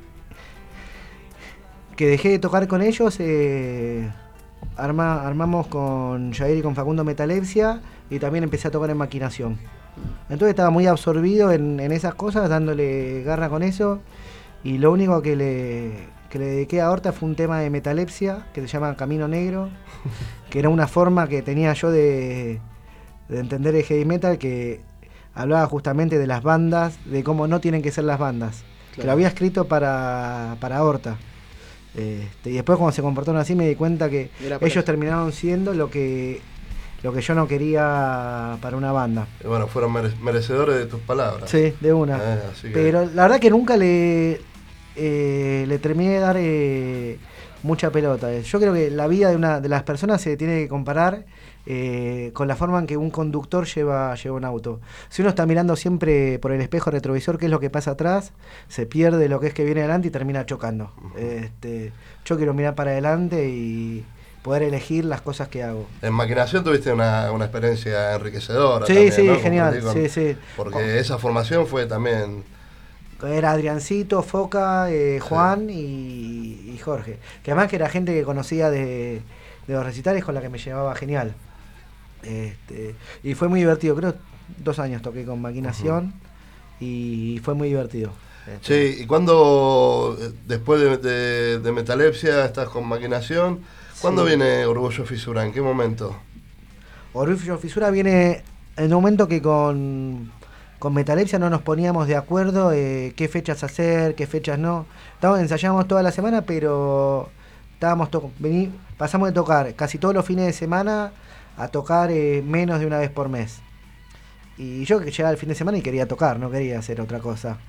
que dejé de tocar con ellos, eh, arma, armamos con Jair y con Facundo Metalepsia y también empecé a tocar en Maquinación. Entonces estaba muy absorbido en, en esas cosas, dándole garra con eso. Y lo único que le, que le dediqué a Horta fue un tema de Metalepsia que se llama Camino Negro, que era una forma que tenía yo de, de entender el heavy metal, que hablaba justamente de las bandas, de cómo no tienen que ser las bandas. Que lo había escrito para, para Horta. Este, y después cuando se comportaron así me di cuenta que Era por ellos eso. terminaron siendo lo que lo que yo no quería para una banda. Y bueno, fueron mere- merecedores de tus palabras. Sí, de una. Eh, así que- Pero la verdad que nunca le, eh, le terminé de dar eh, mucha pelota. Yo creo que la vida de una de las personas se tiene que comparar eh, con la forma en que un conductor lleva, lleva un auto. Si uno está mirando siempre por el espejo retrovisor qué es lo que pasa atrás, se pierde lo que es que viene adelante y termina chocando. este, yo quiero mirar para adelante y poder elegir las cosas que hago. En Maquinación tuviste una, una experiencia enriquecedora. Sí, también, sí, ¿no? genial, Compartir sí, sí. Porque esa formación fue también. Era Adriancito, Foca, eh, Juan y, y Jorge. Que además que era gente que conocía de, de los recitales con la que me llevaba genial. Este, y fue muy divertido. Creo dos años toqué con Maquinación y fue muy divertido. Este, Sí, y cuando eh, después de, de, de Metalepsia estás con Maquinación, ¿cuándo Sí. viene Orgullo Fisura? ¿En qué momento? Orgullo Fisura viene en el momento que con, con Metalepsia no nos poníamos de acuerdo eh, qué fechas hacer, qué fechas no. Estábamos, ensayábamos toda la semana, pero estábamos to- vení- pasamos de tocar casi todos los fines de semana a tocar eh, menos de una vez por mes. Y yo que llegaba el fin de semana y quería tocar, no quería hacer otra cosa.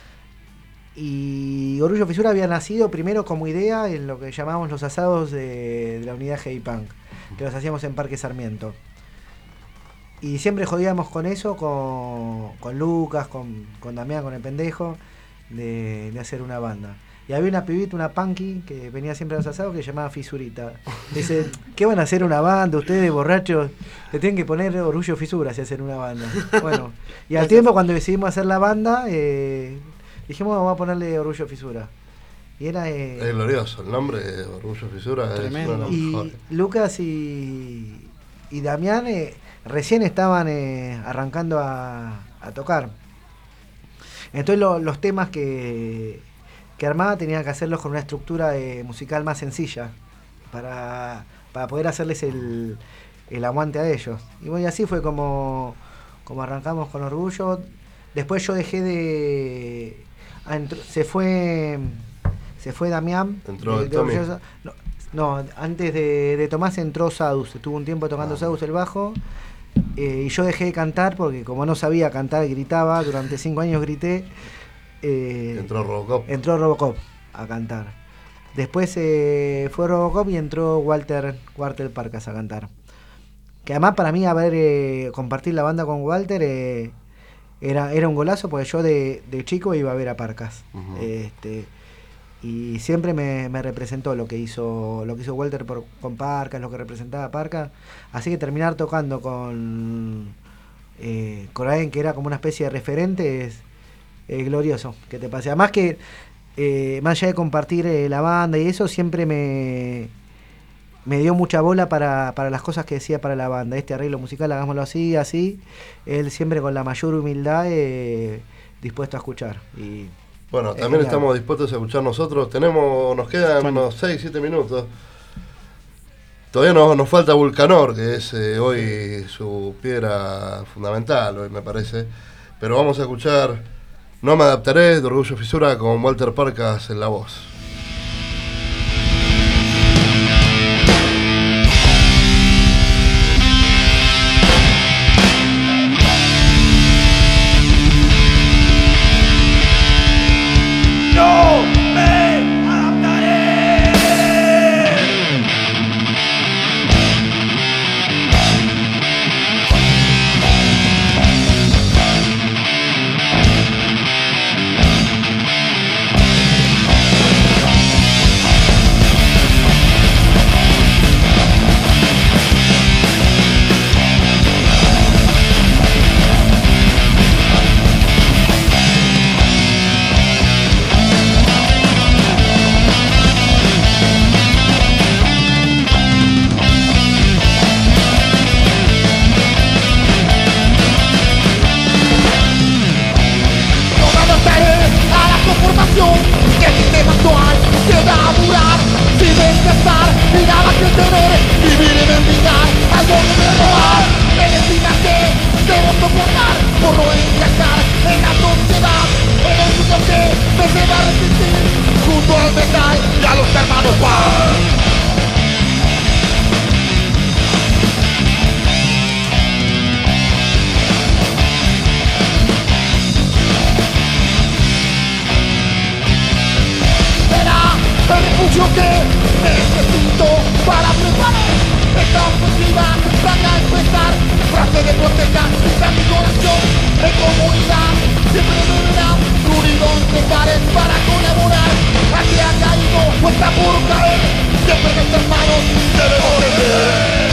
Y Orgullo Fisura había nacido primero como idea en lo que llamábamos los asados de, de la unidad Heavy Punk, que los hacíamos en Parque Sarmiento. Y siempre jodíamos con eso, con, con Lucas, con, con Damián, con el pendejo, de, de hacer una banda. Y había una pibita, una punky, que venía siempre a los asados, que se llamaba Fisurita. Dice, ¿qué van a hacer una banda? Ustedes borrachos, le tienen que poner Orgullo Fisura si hacen una banda. Bueno, y al tiempo cuando decidimos hacer la banda, eh, dijimos, vamos a ponerle Orgullo Fisura. Y era... eh, Es glorioso, el nombre de Orgullo Fisura Tremendo. es uno de los y mejores. Lucas y, y Damián eh, recién estaban eh, arrancando a, a tocar. Entonces lo- los temas que, que armaba tenía que hacerlos con una estructura eh, musical más sencilla para, para poder hacerles el, el aguante a ellos. Y bueno, y así fue como, como arrancamos con Orgullo. Después yo dejé de... ah, entró- se fue se fue Damián. Entró de- el de Tommy. Orgulloso- no, no, antes de, de Tomás entró Sadus. Estuvo un tiempo tocando Ah. Sadus el bajo. Eh, y yo dejé de cantar porque como no sabía cantar, gritaba. Durante cinco años grité. Eh, Entró Robocop. entró Robocop a cantar. Después eh, fue Robocop y entró Walter, Walter Parcas a cantar. Que además para mí haber eh, compartir la banda con Walter eh, era, era un golazo, porque yo de, de chico iba a ver a Parcas. Ujú. este, y siempre me, me representó lo que hizo lo que hizo Walter por, con Parcas, lo que representaba Parcas. Así que terminar tocando con eh, con alguien que era como una especie de referente es, es glorioso que te pase. Además que eh, más allá de compartir eh, la banda y eso, siempre me me dio mucha bola para, para las cosas que decía para la banda. Este arreglo musical, hagámoslo así, así. Él siempre con la mayor humildad, eh, dispuesto a escuchar. Y Bueno, es también genial. estamos dispuestos a escuchar nosotros. Tenemos, nos quedan Bueno. unos seis, siete minutos. Todavía nos, nos falta Vulcanor, que es eh, hoy su piedra fundamental, hoy me parece. Pero vamos a escuchar No me adaptaré, de Orgullo Fisura, con Walter Parcas en la voz. No me adaptaré. No me adaptaré a la conformación que el sistema actual llega a durar. Sin descansar y nada que tener, vivir y mendigar algo que me robar. Medicina que debo soportar por no encajar en la sociedad. En el mundo que me lleva a resistir junto al metal y a los hermanos Juan. Será el refugio que necesito para preparar esta ofensiva para empezar. Frase de protesta, está mi corazón en comunidad. Siempre me verán unidos de pares para colaborar. Aquí ha caído o está por caer. Siempre los hermanos debemos tener.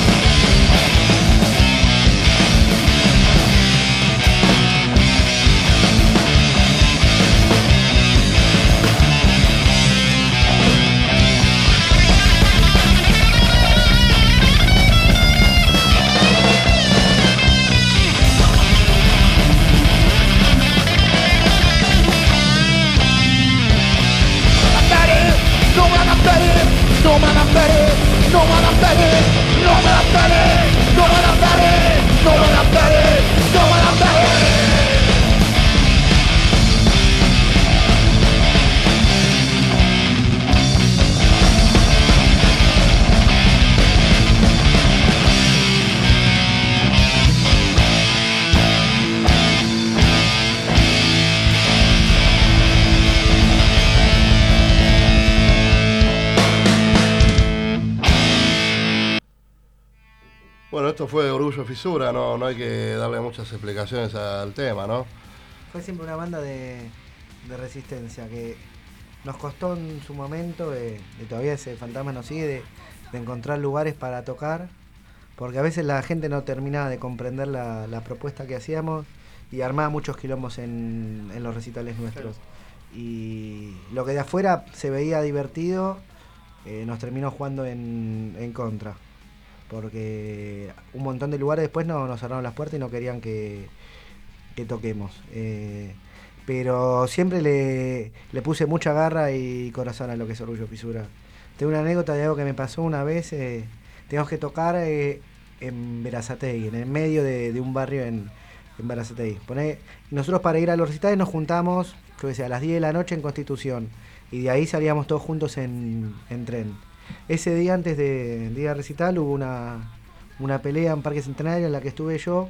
adaptaré, no me adaptaré, no me adaptaré, no me adaptaré, no me adaptaré, no me adaptaré, no me adaptaré, no me adaptaré. Bueno, esto fue Orgullo Fisura, no, no hay que darle muchas explicaciones al tema, ¿no? Fue siempre una banda de, de resistencia que nos costó en su momento, eh, y todavía ese fantasma nos sigue, de, de encontrar lugares para tocar, porque a veces la gente no terminaba de comprender la, la propuesta que hacíamos y armaba muchos quilombos en, en los recitales nuestros. Y lo que de afuera se veía divertido, eh, nos terminó jugando en, en contra. Porque un montón de lugares después no, nos cerraron las puertas y no querían que, que toquemos. Eh, pero siempre le, le puse mucha garra y corazón a lo que es Orgullo Fisura. Tengo una anécdota de algo que me pasó una vez. Eh, teníamos que tocar eh, en Berazategui, en el medio de, de un barrio en, en Berazategui. Poné, nosotros para ir a los recitales nos juntamos, yo decía, a las diez de la noche en Constitución, y de ahí salíamos todos juntos en, en tren. Ese día, antes de, del día del recital, hubo una, una pelea en Parque Centenario en la que estuve yo.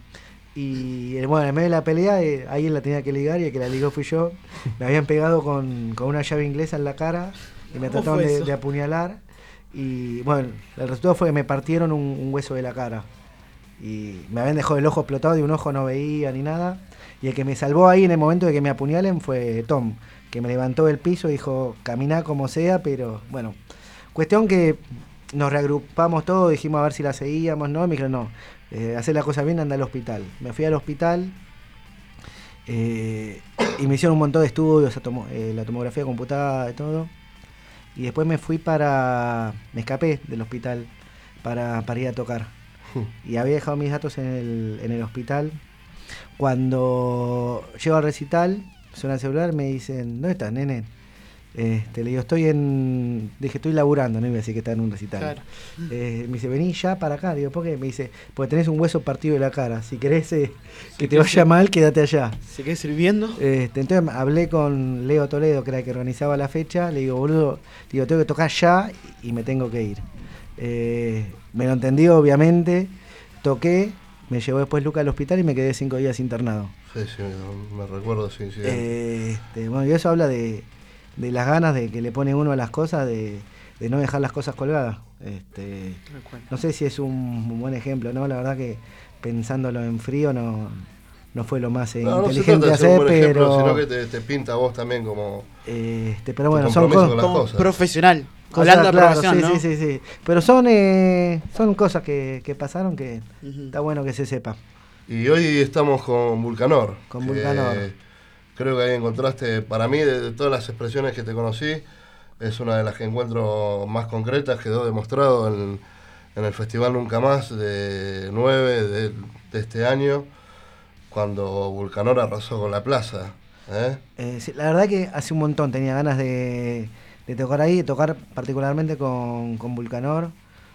Y bueno, en medio de la pelea, eh, alguien la tenía que ligar y el que la ligó fui yo. Me habían pegado con, con una llave inglesa en la cara y me trataron de, de apuñalar. Y bueno, el resultado fue que me partieron un, un hueso de la cara. Y me habían dejado el ojo explotado y un ojo no veía ni nada. Y el que me salvó ahí en el momento de que me apuñalen fue Tom, que me levantó del piso y dijo, caminá como sea, pero bueno. Cuestión que nos reagrupamos todos, dijimos a ver si la seguíamos, ¿no? Me dijeron, no, eh, hacer la cosa bien, anda al hospital. Me fui al hospital eh, y me hicieron un montón de estudios, tomo, eh, la tomografía computada y todo. Y después me fui para... me escapé del hospital para, para ir a tocar. Y había dejado mis datos en el, en el hospital. Cuando llego al recital, suena el celular, me dicen, ¿dónde estás, nene? Este, le digo, estoy en... Dije, estoy laburando, no iba a decir que está en un recital. Claro. Eh, me dice, vení ya para acá. Digo, ¿por qué? Me dice, porque tenés un hueso partido de la cara. Si querés eh, que si te vaya mal, quédate allá. ¿Se quedé sirviendo? Este, entonces hablé con Leo Toledo, que era el que organizaba la fecha. Le digo, boludo, digo, tengo que tocar ya y me tengo que ir. Eh, me lo entendió, obviamente. Toqué, me llevó después Luca al hospital y me quedé cinco días internado. Sí, sí, me recuerdo ese incidente. Eh, este, bueno, y eso habla de... de las ganas de que le pone uno a las cosas, de, de no dejar las cosas colgadas. Este, no sé si es un, un buen ejemplo, ¿no? La verdad que pensándolo en frío no, no fue lo más eh, no, inteligente no se trata de ser un buen hacer, ejemplo, pero... sino que te, te pinta a vos también como... Este, pero bueno, son cosas... Como profesional. Cosas, Hablando de claro, profesión, sí, ¿no? sí, sí, sí. Pero son, eh, son cosas que, que pasaron que uh-huh. está bueno que se sepa. Y hoy estamos con Vulcanor. Con Vulcanor. Creo que ahí encontraste, para mí, de, de todas las expresiones que te conocí, es una de las que encuentro más concretas, quedó demostrado en, en el Festival Nunca Más de nueve de, de este año, cuando Vulcanor arrasó con la plaza. ¿eh? Eh, sí, la verdad que hace un montón tenía ganas de, de tocar ahí, de tocar particularmente con, con Vulcanor,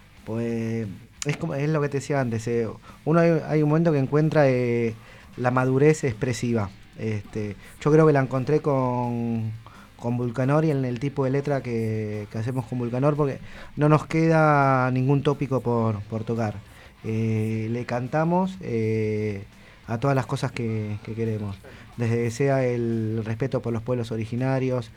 pues es, como, es lo que te decía antes, eh, uno hay, hay un momento que encuentra eh, la madurez expresiva. Este, yo creo que la encontré con, con Vulcanor y en el tipo de letra que, que hacemos con Vulcanor, porque no nos queda ningún tópico por, por tocar. Eh, le cantamos eh, a todas las cosas que, que queremos, desde que sea el respeto por los pueblos originarios.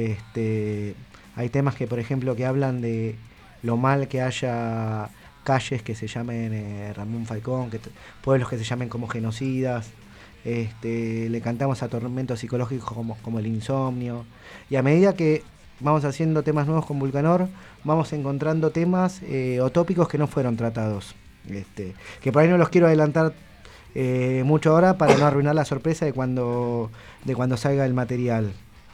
Este, hay temas que, por ejemplo, que hablan de lo mal que haya calles que se llamen eh, Ramón Falcón, que pueblos que se llamen como genocidas. Este, le cantamos a tormentos psicológicos como, como el insomnio, y a medida que vamos haciendo temas nuevos con Vulcanor, vamos encontrando temas eh, o tópicos que no fueron tratados, este, que por ahí no los quiero adelantar eh, mucho ahora para no arruinar la sorpresa de cuando, de cuando salga el material,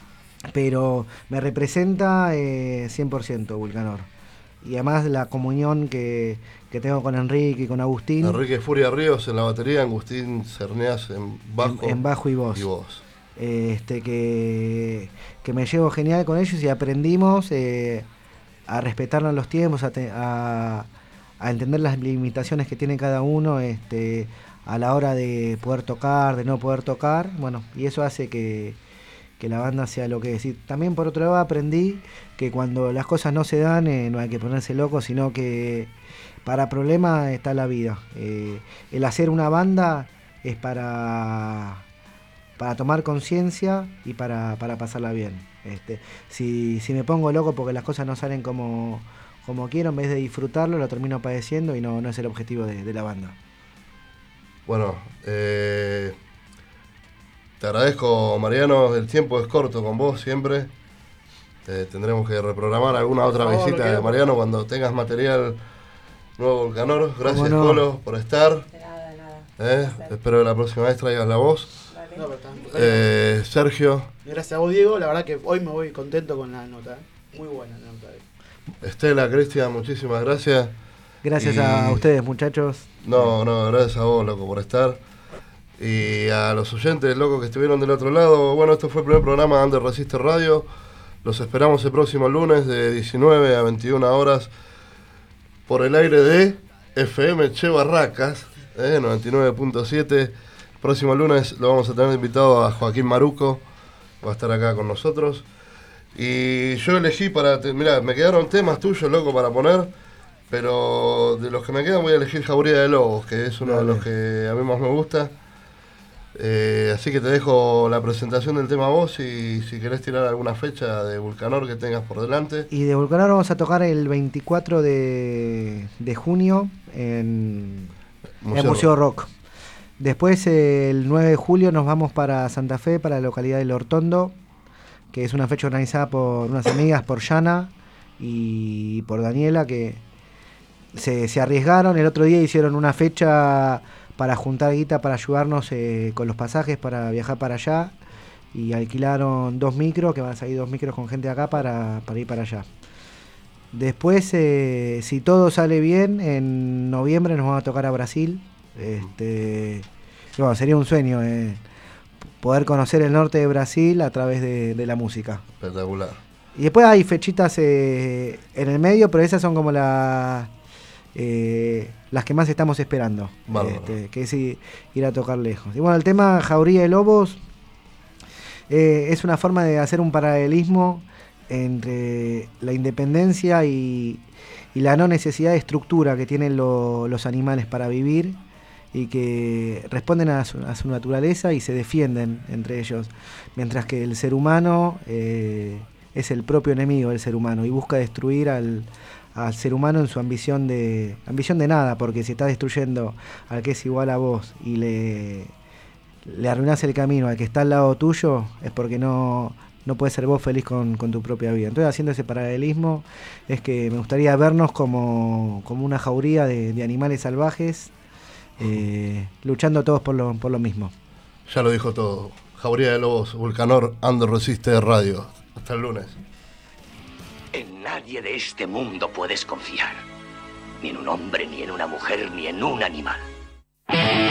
pero me representa eh, cien por ciento Vulcanor. Y además la comunión que, que tengo con Enrique y con Agustín. Enrique Furia Ríos en la batería, Agustín Cerneas en bajo, en, en bajo y voz. Y voz. Este, que, que me llevo genial con ellos y aprendimos eh, a respetarnos los tiempos, a, te, a, a entender las limitaciones que tiene cada uno este, a la hora de poder tocar, de no poder tocar. Bueno, y eso hace que... que la banda sea lo que es. Y también por otro lado aprendí que cuando las cosas no se dan eh, no hay que ponerse loco, sino que para problemas está la vida. Eh, el hacer una banda es para, para tomar conciencia y para, para pasarla bien. Este, si, si me pongo loco porque las cosas no salen como, como quiero, en vez de disfrutarlo lo termino padeciendo y no, no es el objetivo de, de la banda. Bueno, eh... te agradezco, Mariano, el tiempo es corto con vos siempre. Eh, tendremos que reprogramar alguna otra favor, visita de Mariano cuando tengas material nuevo Vulcanor. Gracias, no? Colo, por estar. De nada, de nada. Eh, espero que la próxima vez traigas la voz. Vale. No, pero está- Eh, Sergio, Gracias a vos, Diego. La verdad que hoy me voy contento con la nota. ¿eh? Muy buena la nota. eh. Estela, Cristian, muchísimas gracias. Gracias Y- a ustedes, muchachos. No, no, gracias a vos, loco, por estar. Y a los oyentes, locos, que estuvieron del otro lado. Bueno, esto fue el primer programa de Under Resiste Radio. Los esperamos el próximo lunes de diecinueve a veintiuna horas por el aire de F M Che Barracas, eh, noventa y nueve punto siete, Próximo lunes lo vamos a tener invitado a Joaquín Maruco, va a estar acá con nosotros. Y yo elegí para... Mirá, me quedaron temas tuyos, loco, para poner, pero de los que me quedan voy a elegir Jauría de Lobos, que es uno Dale. de los que a mí más me gusta. Eh, así que te dejo la presentación del tema a vos y si querés tirar alguna fecha de Vulcanor que tengas por delante. Y de Vulcanor vamos a tocar el veinticuatro de, de junio en Museo, en Museo Rock. Rock. Después el nueve de julio nos vamos para Santa Fe, para la localidad de Lortondo, que es una fecha organizada por unas amigas, por Yana y por Daniela, que se, se arriesgaron. El otro día hicieron una fecha para juntar guita, para ayudarnos eh, con los pasajes para viajar para allá, y alquilaron dos micros, que van a salir dos micros con gente acá para, para ir para allá. Después, eh, si todo sale bien, en noviembre nos vamos a tocar a Brasil. Este, bueno, sería un sueño eh, poder conocer el norte de Brasil a través de, de la música. Espectacular. Y después hay fechitas eh, en el medio, pero esas son como las... Eh, las que más estamos esperando, este, que es ir, ir a tocar lejos. Y bueno, el tema Jauría de Lobos eh, es una forma de hacer un paralelismo entre la independencia y, y la no necesidad de estructura que tienen lo, los animales para vivir, y que responden a su, a su naturaleza y se defienden entre ellos, mientras que el ser humano eh, es el propio enemigo del ser humano y busca destruir al al ser humano en su ambición de ambición de nada, porque si estás destruyendo al que es igual a vos y le, le arruinás el camino al que está al lado tuyo, es porque no, no puedes ser vos feliz con, con tu propia vida. Entonces, haciendo ese paralelismo, es que me gustaría vernos como, como una jauría de, de animales salvajes, eh, luchando todos por lo, por lo mismo. Ya lo dijo todo. Jauría de Lobos, Vulcanor, Under Resiste Radio. Hasta el lunes. En nadie de este mundo puedes confiar. Ni en un hombre, ni en una mujer, ni en un animal.